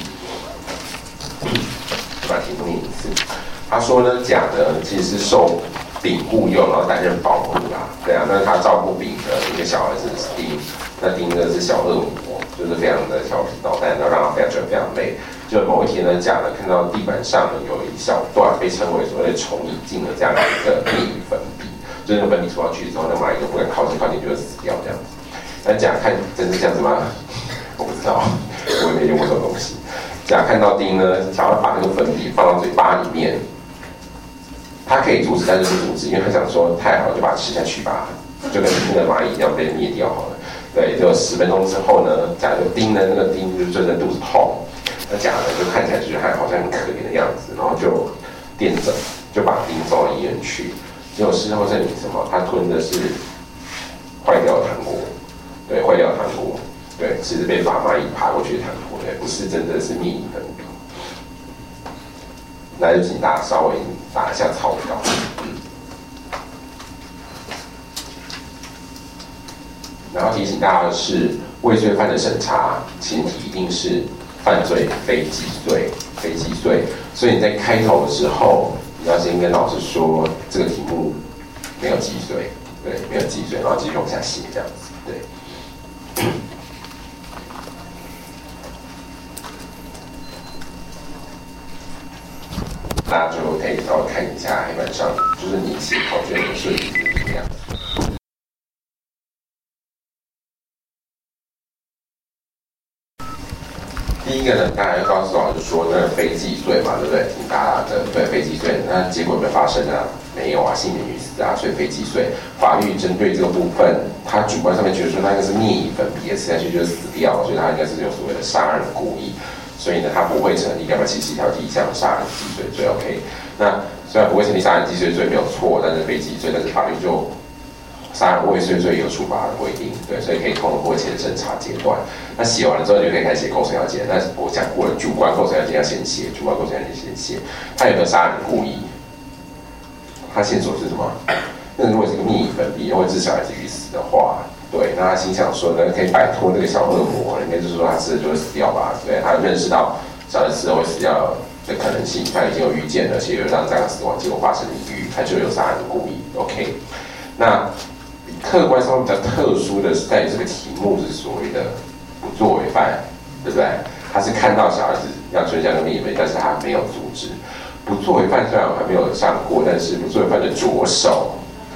[SPEAKER 1] 把题目念一次。他说呢，甲呢其实是受丙雇佣，然后担任保姆啦，对啊，那他照顾丙的一个小儿子是丁，那丁呢是小恶魔，就是非常的调皮捣蛋，然后让他非常觉得非常累。就某一天呢，甲呢看到地板上呢有一小段被称为所谓的虫蚁进了这样的一个灭蚁粉笔，就是那个粉笔涂上去之后，那蚂蚁都不敢靠近，靠近就会死掉这样子。那甲看真是这样子吗？我不知道，我也没用过这种东西。甲看到丁呢，想要把那个粉笔放到嘴巴里面。他可以阻止，但是不阻止，因为他想说太好了，就把它吃下去吧，就跟那个蚂蚁一样被灭掉好了。对，就十分钟之后呢，甲就叮的那个叮就真的肚子痛，那甲呢就看起来就是还好像很可怜的样子，然后就电诊，就把丁送到医院去。结果事后证明什么？他吞的是坏掉的糖果，对，坏掉的糖果，对，其实被把蚂蚁爬过去的糖果，对，不是真的是灭蚁粉笔。那就请大家稍微打一下草稿。嗯，然后提醒大家的是，未遂犯的审查前提一定是犯罪非既遂，非既遂。所以你在开头的时候，你要先跟老师说这个题目没有既遂，对，没有既遂，然后继续往下写这样子，对。大家就可以稍微看一下黑板上，就是你写考卷的顺序是怎么样。第一个呢，大家要告诉老师说那个非既遂嘛，对不对？挺大的，对，非既遂，那结果有没有发生啊？没有啊，幸免于死啊，所以非既遂。法律针对这个部分，他主观上面觉得说那个是灭蚁粉笔，吃下去就是死掉，所以他应该是有所谓的杀人故意。所以呢，他不会成立两百七十一条第一项杀人既遂罪 ，OK？ 那虽然不会成立杀人既遂罪没有错，但是非既遂，但是法律就杀人未遂罪有处罚的规定，对，所以可以通过前审查阶段。那写完了之后，就可以开始写构成要件。但是我讲过了，主观构成要件要先写，主观构成要件先写。他有没有杀人故意？他线索是什么？那如果是个灭蚁粉笔，会致小孩子于死的话。对，那他心想说呢，可以摆脱这个小恶魔，应该就是说他吃了就会死掉吧？对，他认识到小孩子吃了会死掉的可能性，他已经有预见了，而且有让这样的死亡结果发生的疑虑，他就有杀人的故意。OK， 那客观上面比较特殊的是，在于这个题目是所谓的不作为犯，对不对？他是看到小孩子要追加个灭蚊，但是他没有阻止。不作为犯虽然我还没有上过，但是不作为犯的着手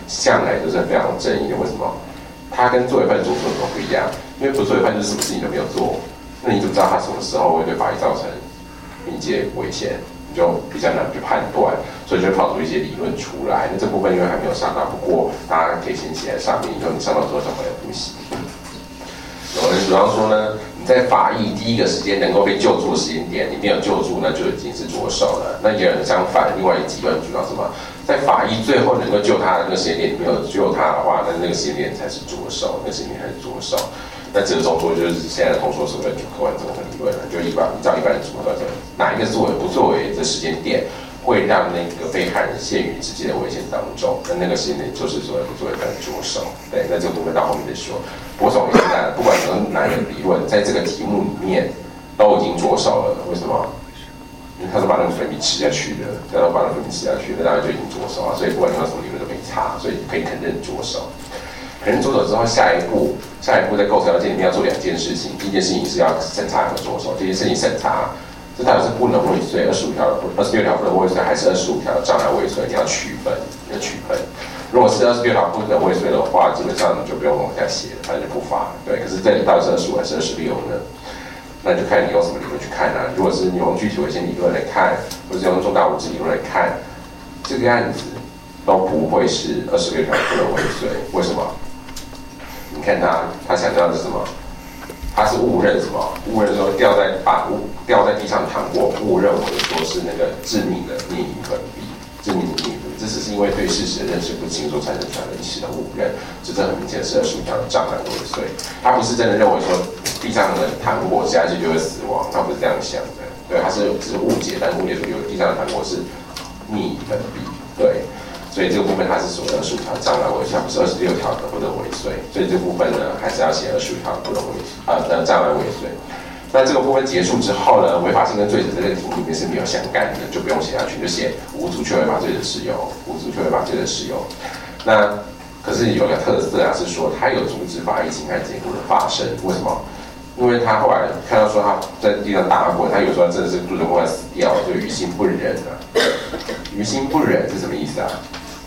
[SPEAKER 1] 向来都是非常正义的。为什么？他跟作为犯着作什么不一样？因为不作为犯就是什么事情都没有做，那你怎么知道他什么时候会对法律造成密切危险？你就比较难去判断，所以就会跑出一些理论出来。那这部分因为还没有上到，不过大家可以先写在上面，以后你上到之后再回来复习。有人主张说呢，你在法医第一个时间能够被救助的时间点，你没有救助，那就已经是着手了。那也有人相反，另外一极端主张什么，在法医最后能够救他的那个时间点，你没有救他的话，那那个时间点才是着手，那个时间点才是着手。那这个中说就是现在的通说所谓的客观综合理论了，就一般依照一般的主观说，哪一个作为不作为的时间点会让那个被害人陷于直接的危险当中，那那个时间点就是所谓不作为犯的着手。对，那这个部分到后面再说。博总也是在，不管从哪个理论，在这个题目里面都已经着手了。为什么？因为他是把那个粉笔吃下去的，然后把那个粉笔吃下去，那当然就已经着手了。所以不管用什么理论都没差，所以可以肯认着手。肯认着手之后，下一步，下一步在构成要件里面要做两件事情。第一件事情是要审查有没有着手，这件事情审查，这到底是不能未遂，二十五条、二十六条不能未遂，还是二十五条的障碍未遂？你要区分，你要区分。如果是二十六条不能未遂的话，基本上你就不用往下写了，反正就不罚。对，可是这里到底是二十五还是二十六呢？那就看你用什么理论去看啊。如果是你用具体危险理论来看，或是用重大无知理论来看，这个案子都不会是二十六条不能未遂。为什么？你看他，他强调的是什么？他是误认什么？误认说掉在把掉在地上的糖果，误认为说是那个致命的灭银粉笔，致命的灭银粉笔，这只是因为对事实的认识不清所产生出来的一时的误认，这这很明显是二十五条的障碍未遂。他不是真的认为说地上的糖果吃下去就会死亡，他不是这样想的。对，他是只是误解，但误解说有地上的糖果是灭银粉笔，对。所以这个部分它是属于二十五条障碍未遂，不是二十六条的不能未遂。所以这个部分呢，还是要写二十五条不能未遂啊的障碍未遂。那这个部分结束之后呢，违法性跟罪责这个题目里面是没有相干的，就不用写下去，就写无足确违法罪的事由，无足确违法罪的事由。那可是有个特色啊，是说它有阻止法益侵害结果的发生。为什么？因为他后来看到说他在地上打滚，他有时候真的是肚子快死掉了，就于心不忍啊。于心不忍是什么意思啊？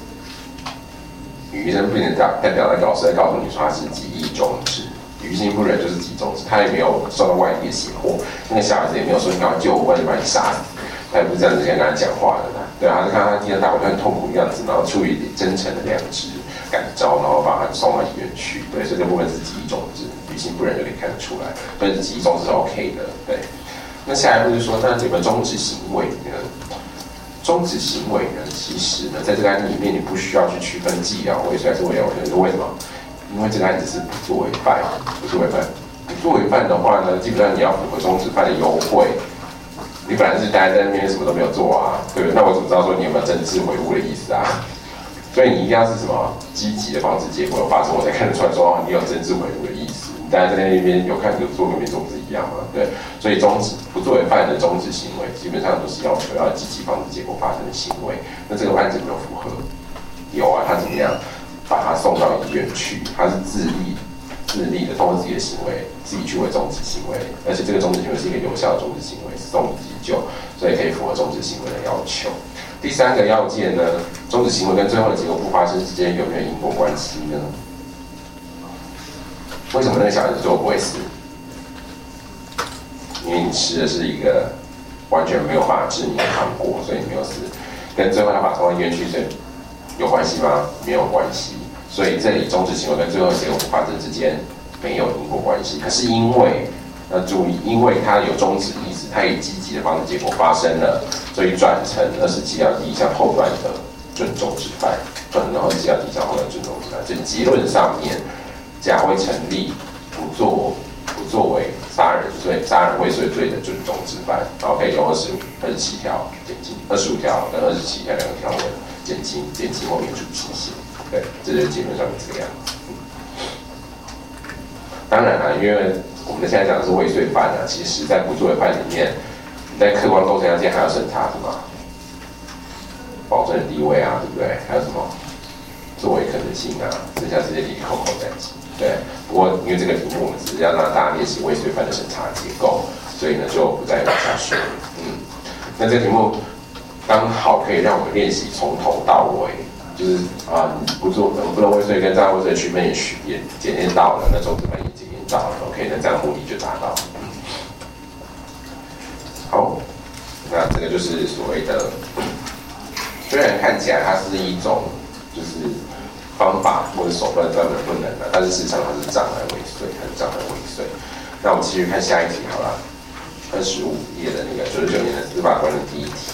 [SPEAKER 1] 于心不忍代表的老师在告诉你说他是极易终止，于心不忍就是极终止，他也没有受到外地的胁迫，那个小孩子也没有说你赶快救我，不然就把你杀死，他也不是这样子跟他讲话的，对啊，他是看到他地上打滚很痛苦的样子，然后出于真诚的良知感召，然后把他送到医院去，对，所以这部分是极易终止，于心不忍就可以看得出来，所以极易终止是 OK 的，对。那下一步就是说，那有没有终止行为呢？终止行为呢，其实呢，在这个案子里面，你不需要去区分既了未遂还是未了未遂。为什么？因为这个案子是不作为犯，不作为犯。不作为犯的话呢，基本上你要符合终止犯的优惠。你本来是待在那边什么都没有做啊，对不对？那我怎么知道说你有没有真知悔悟的意思啊？所以你一定要是什么积极的防止结果发生，我才看得出来说哦，你有真知悔悟的意思。你待在那边有看有做跟没做不是一样吗？对，所以终止不作为犯的终止行为，基本上都是要求要积极防止结果发生的行为。那这个案子有没有符合？有啊，他怎么样把他送到医院去？他是自立自立的通过自己的行为，自己去为终止行为，而且这个终止行为是一个有效的终止行为，是送急救，所以可以符合终止行为的要求。第三个要件呢，终止行为跟最后的结果不发生之间有没有因果关系呢？为什么那个小孩子最后不会死？因为你吃的是一个完全没有办法致命的糖果，所以你没有死。跟最后他把他送到医院去，所以有关系吗？没有关系。所以这里终止行为跟最后结果不发生之间没有因果关系。可是因为要注意，因为他有终止意思，他以积极的防止结果发生了，所以转成二十七条第一项后段的准终止犯，转成二十七条第一项后段的准终止犯。所以结论上面。甲会成立不作不作为杀人罪、杀人未遂罪的准终止犯，然后可以用二十五、二十七条减轻，二十五条跟二十七条两个条文减轻、减轻或免除期刑。对，这就是结论上面这个样子。嗯、当然啦、啊，因为我们现在讲的是未遂犯啊，其实在不作为犯里面，你在客观构成要件还要审查什么？保证地位啊，对不对？还有什么？作为可能性啊，剩下这些里里扣扣在一起。对，不过因为这个题目我们只是要让大家练习未遂犯的审查结构，所以呢就不再往下说。嗯，那这个题目刚好可以让我们练习从头到尾就是啊、呃，不做不能未遂跟障碍未遂的区分也也检验到了，那中止犯也检验到了 ，OK， 那这样目的就达到。好，那这个就是所谓的，虽然看起来它是一种就是方法或者手段专门不能的，但是事实上它是障碍未遂，它是障碍未遂。那我们继续看下一题好了，二十五页的那个九十九年的司法官的第一题，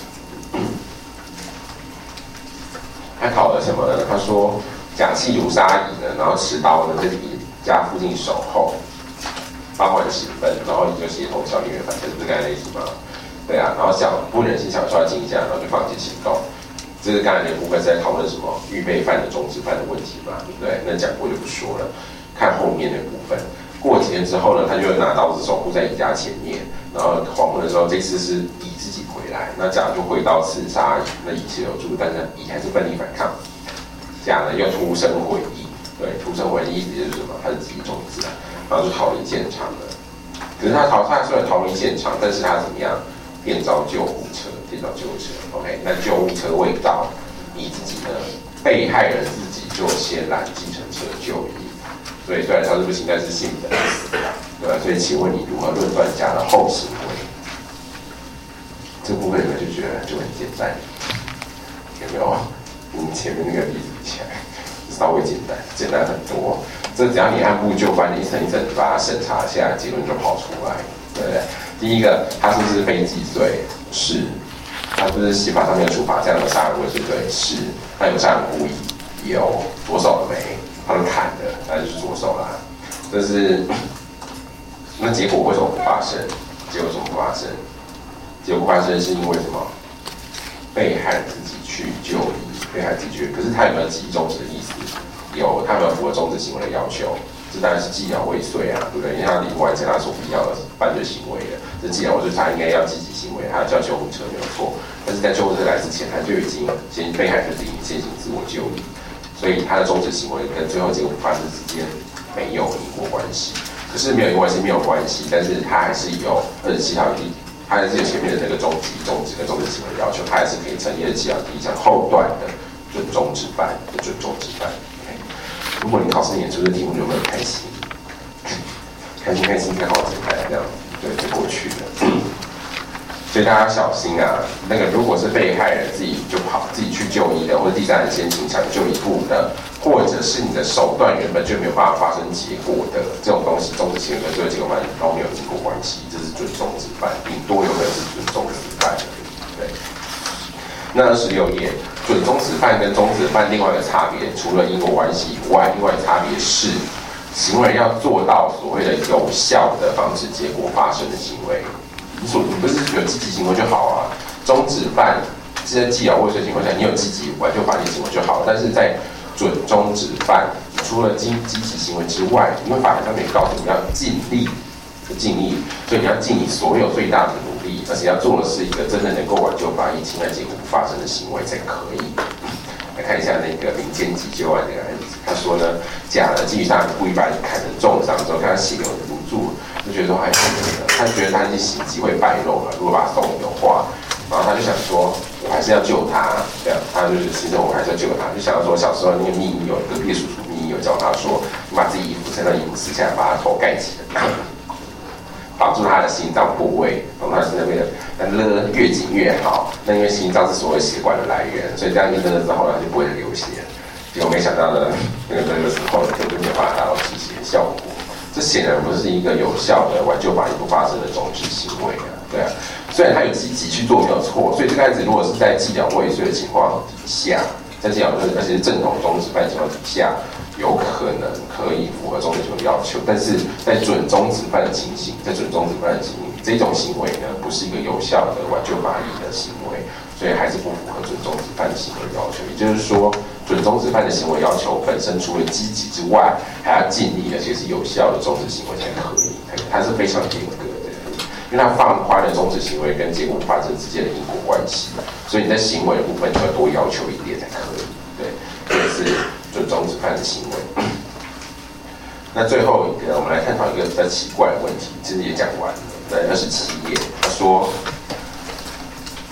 [SPEAKER 1] 他考了什么呢？他说甲弃如杀乙呢，然后持刀呢在乙家附近守候。八万十分，然后你就协同小女人，反正不是刚才那题吗？对啊，然后小不忍心小受到惊吓，然后就放弃行动。这是刚才那部分是在讨论什么预备犯的中止犯的问题嘛，对不对？那讲过就不说了，看后面的部分。过几天之后呢，他就拿刀子守护在乙家前面，然后黄昏的时候，这次是乙自己回来，那甲就挥刀刺杀乙，那乙其有助，但是乙还是奋力反抗。甲呢又突身回忆，对，突身回忆意思就是什么？他是自己中止啊。然后就逃离现场了。可是他逃，他虽然逃离现场，但是他怎么样？电召救护车，电召救护车。OK， 那救护车未到，你自己呢？被害人自己就先拦计程车就医。所以虽然他是不行，但是性本死，对吧？所以请问你如何论断甲的后行为？这部分你们就觉得就很简单，有没有？跟前面那个例子比起来，稍微简单，简单很多。这只要你按部就班，一层一层把它审查下来，结论就跑出来，对不对？第一个，他是不是非既遂？是。他是不是刑法上面的处罚这样的杀人未遂罪？是。他有杀人故意？有。左手了没？他都砍的，那就是左手啦。这是。那结果为什么不发生？结果为什么不发生？结果不发生是因为什么？被害人自己去就医，被害人自己去，可是他有没有集中止的意思？有，他没有符合中止行为的要求，这当然是既了未遂啊，对不对？因为他已经完成他所必要的犯罪行为了，这既了未遂，他应该要积极行为，他要叫救护车没有错。但是在救护车来之前，他就已经先被害人自己先行自我救理，所以他的中止行为跟最后结果发生之间没有因果关系。可是没有因果关系没有关系，但是他还是有二十七条第，他还是有前面的那个终极终止跟终止行为的要求，他还是可以成立二十七条第一项后段的准终止犯的准终止犯。如果你考试演出的题目有没有开心？开心开心，太好简单这样，对，就过去了。所以大家小心啊！那个如果是被害人自己就跑自己去就医的，或者第三人先请抢救一步的，或者是你的手段原本就没有办法发生结果的这种东西，终止行为跟最后结果犯都没有因果关系，这是准终止犯，顶多有可能是准终止犯。对。那二十六页。准终止犯跟终止犯另外一个差别，除了因果关系以外，另外一个差别是，行为要做到所谓的有效的防止结果发生的行为。你所你不是有积极行为就好啊？终止犯这些既了未遂情况下，你有积极挽救法律行为就好了。但是在准终止犯，除了积积极行为之外，因为法律上面告诉你要尽力。尽力，所以你要尽你所有最大的努力，而且要做的是一个真的能够挽救法益、侵害结果不发生的行为才可以。来看一下那个民间急救案这个案子，他说呢，甲呢基于上故意把你砍成重伤之后，看他血流不住，就觉得说哎，他觉得他已经刑机会败露了，如果把他送的话，然后他就想说，我还是要救他，这样他就是其实我还是要救他，就想到说小时候那个秘密有隔壁叔叔秘密有教他说，你把自己衣服身上衣服撕下来，把他头盖起来。绑住他的心脏部位，绑住他心脏部位，那勒越紧越好。那因为心脏是所谓血管的来源，所以这样一勒之后呢，就不会流血。结果没想到呢，那个勒的时候呢，根本没有办法达到止血的效果。这显然不是一个有效的挽救法益不发生的终止行为啊，对啊。虽然他有积极去做没有错，所以这个案子如果是在既了未遂的情况底下，在既了未遂而且是正统终止犯情况底下。有可能可以符合终止行为的要求，但是在准终止犯的情形，在准终止犯的情形，这种行为呢，不是一个有效的挽救法益的行为，所以还是不符合准终止犯的行为要求。也就是说，准终止犯的行为要求本身除了积极之外，还要尽力，而且是有效的终止行为才可以，它是非常严格的，因为它放宽了终止行为跟结果发生之间的因果关系，所以你在行为的部分就要多要求一点才可以。对，这个是准终止犯的行为。那最后一个，我们来探讨一个比较奇怪的问题，其实也讲完了，在二十七页，他说，如果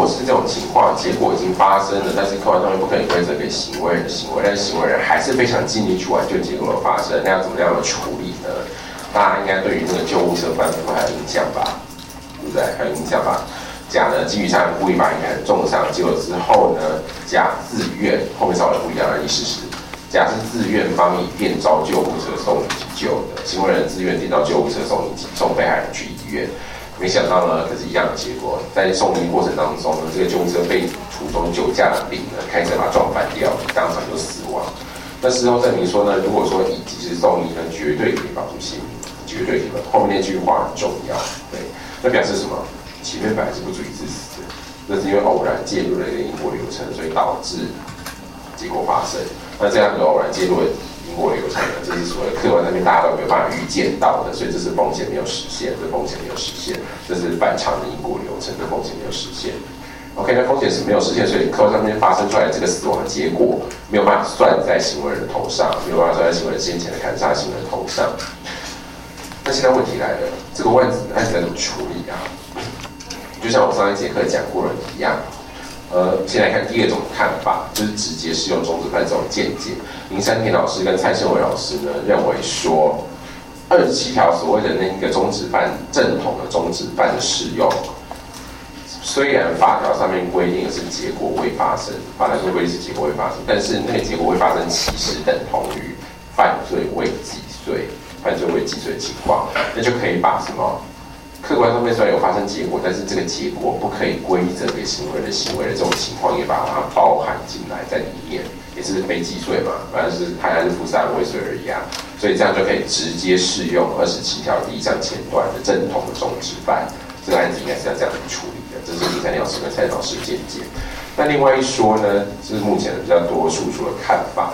[SPEAKER 1] 是这种情况，结果已经发生了，但是客观上面不可以归责给行为人的行为，但是行为人还是非常尽力去挽救结果的发生，那要怎么样的处理呢？大家应该对于那个救护车翻覆还有印象吧？对不对？还有印象吧？甲呢，基于杀人故意把一个人重伤，结果之后呢，甲自愿，后面稍微不一样的事实。甲是自愿帮以电召救护车送你急救的，行为人自愿电召救护车送你急送被害人去医院，没想到呢，可是一样的结果，在送医过程当中呢，这个救护车被途中酒驾的丙呢开车把他撞翻掉，当场就死亡。那事后证明说呢，如果说以及时送医呢，绝对可以保住性命，绝对可以。后面那句话很重要，对，那表示什么？前面本来是不足以致死的，那是因为偶然介入了一个因果流程，所以导致结果发生。那这样的偶然介入的因果流程呢，这是所谓客观上面大家都没有办法预见到的，所以这是风险没有实现，这风险没有实现，这是反常的因果流程，这风险没有实现。OK， 那风险是没有实现，所以客观上面发生出来的这个死亡的结果没有办法算在行为人的头上，没有办法算在行为人先前的砍杀行为人头上。那现在问题来了，这个案子案子该怎么处理啊？就像我上一节课讲过的一样，呃，先来看第二种看法，就是直接适用中止犯这种见解。林山田老师跟蔡胜伟老师呢认为说，二十七条所谓的那个中止犯正统的中止犯的适用，虽然法条上面规定的是结果未发生，法条上规定是结果未发生，但是那个结果未发生其实等同于犯罪未既遂，犯罪未既遂的情况，那就可以把什么？客观上面虽然有发生结果，但是这个结果不可以归责给行为人的行为的这种情况，也把它包含进来在里面，也是非既遂嘛，反正是他还是负杀人未遂而已啊，所以这样就可以直接适用二十七条第一项前段的正统的中止犯，这个案子应该是要这样子处理的，这是林三老师跟蔡老师的见解。那另外一说呢，是目前的比较多数数的看法，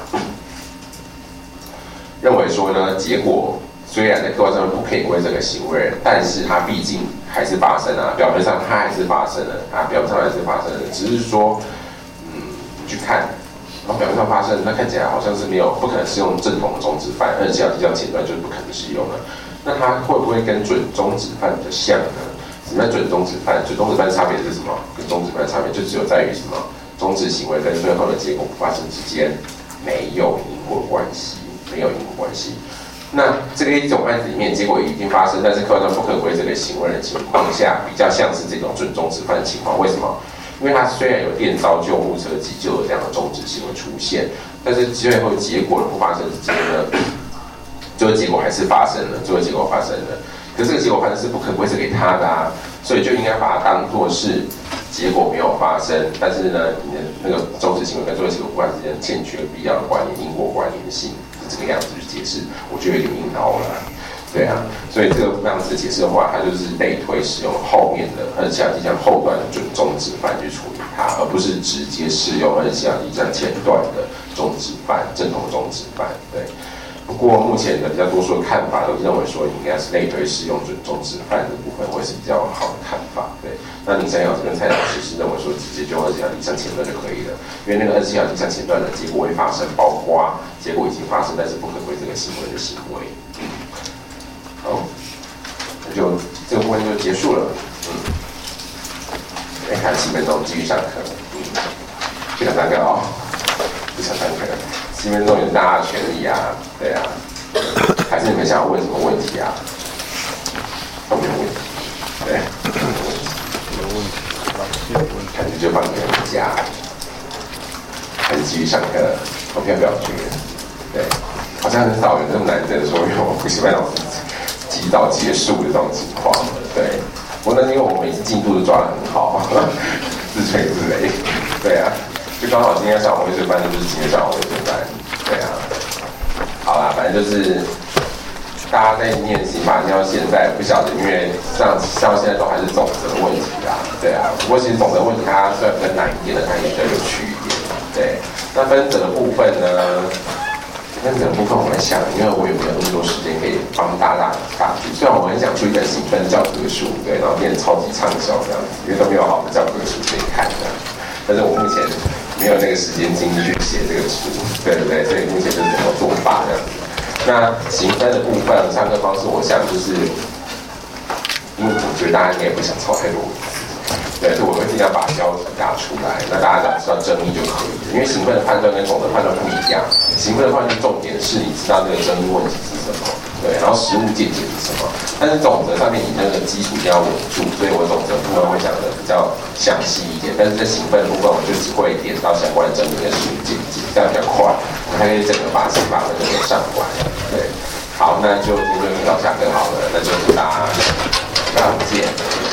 [SPEAKER 1] 认为说呢，结果。虽然在客观上面不可以归这个行为人，但是它毕竟还是发生啊，表面上它还是发生了啊，表面上还是发生了，只是说，嗯，你去看，然后表面上发生，那看起来好像是没有，不可能是用正统的中止犯，二十七条第一项前段就是不可能适用的。那它会不会跟准中止犯比较像呢？什么叫准中止犯？准中止犯的差别是什么？跟中止犯的差别就只有在于什么？中止行为跟最后的结果发生之间没有因果关系，没有因果关系。那这个一种案子里面，结果已经发生，但是客观上不可归这个行为人的情况下，比较像是这种准中止犯的情况。为什么？因为它虽然有电召救护车急救的这样的中止行为出现，但是最后结果的不发生之间呢，最后结果还是发生了，最后结果发生了。可是这个结果发生是不可归责给他的啊，所以就应该把它当作是结果没有发生，但是呢，你的那个中止行为跟最后结果不发生之间欠缺必要的关联，因果关联性。这个样子去解释，我觉得有点硬凹了，对啊，所以这个样子解释的话，它就是类推使用后面的二十七条第一项后段的准中止犯去处理它，而不是直接适用二十七条第一项前段的中止犯，正统中止犯，对。不过目前的比较多数的看法都认为说，应该是类推适用准中止犯的部分会是比较好的看法，对。那林山老师跟蔡老师是认为说，直接就二十七条第一项前段就可以了，因为那个二十七条第一项前段的结果会发生，包括结果已经发生，但是不可归这个行为的行为。好，那就这个部分就结束了。嗯，来看七分钟继续上课。嗯，不想上课哦，不想上课。七分钟也是大家的权利啊，对啊。还是你们想要问什么问题啊？都没有问题。对，
[SPEAKER 2] 有问题，老师有问题，
[SPEAKER 1] 感觉就放给人家。还是继续上课，投票表决。对，好像很少有这么难得说有补习班老师提早结束的这种情况。对，不过呢，因为我们每次进度都抓得很好，自吹自擂。对啊，就刚好今天上完微水班，就是今天上完微水班。对啊，好啦，反正就是大家在念刑法念到现在，不晓得，因为上上到现在都还是总则的问题啦。对啊，不过其实总则问题它虽然分难一点的，它也比较有趣一点。对，那分则的部分呢？分则的部分我在想，因为我有没有那么多时间可以帮大家打句？虽然我很想出一本行分教科书，对，然后变成超级畅销这样子，因为都没有好的教科书可以看的。但是我目前没有那个时间精力去写这个书，对对对，所以目前就是怎么做法这样子。那行分的部分上课方式，我想就是，因为我觉得大家应该也不想抄太多文字， 对，所以我会尽量把标题打出来，那大家只要知道争议就可以了。因为行分的判断跟总的判断不一样，行分的判断重点是你知道这个争议问题是什么，对，然后实务见解是什么。但是总则上面你那个基础一定要稳住，所以我总则部分会讲的比较详细一点。但是在行分的部分，我就只会点到相关的争议跟实务见解，这样比较快，我才可以整个把刑法的那个上完。对，好，那就今天就到下课好了，那就大家下次见。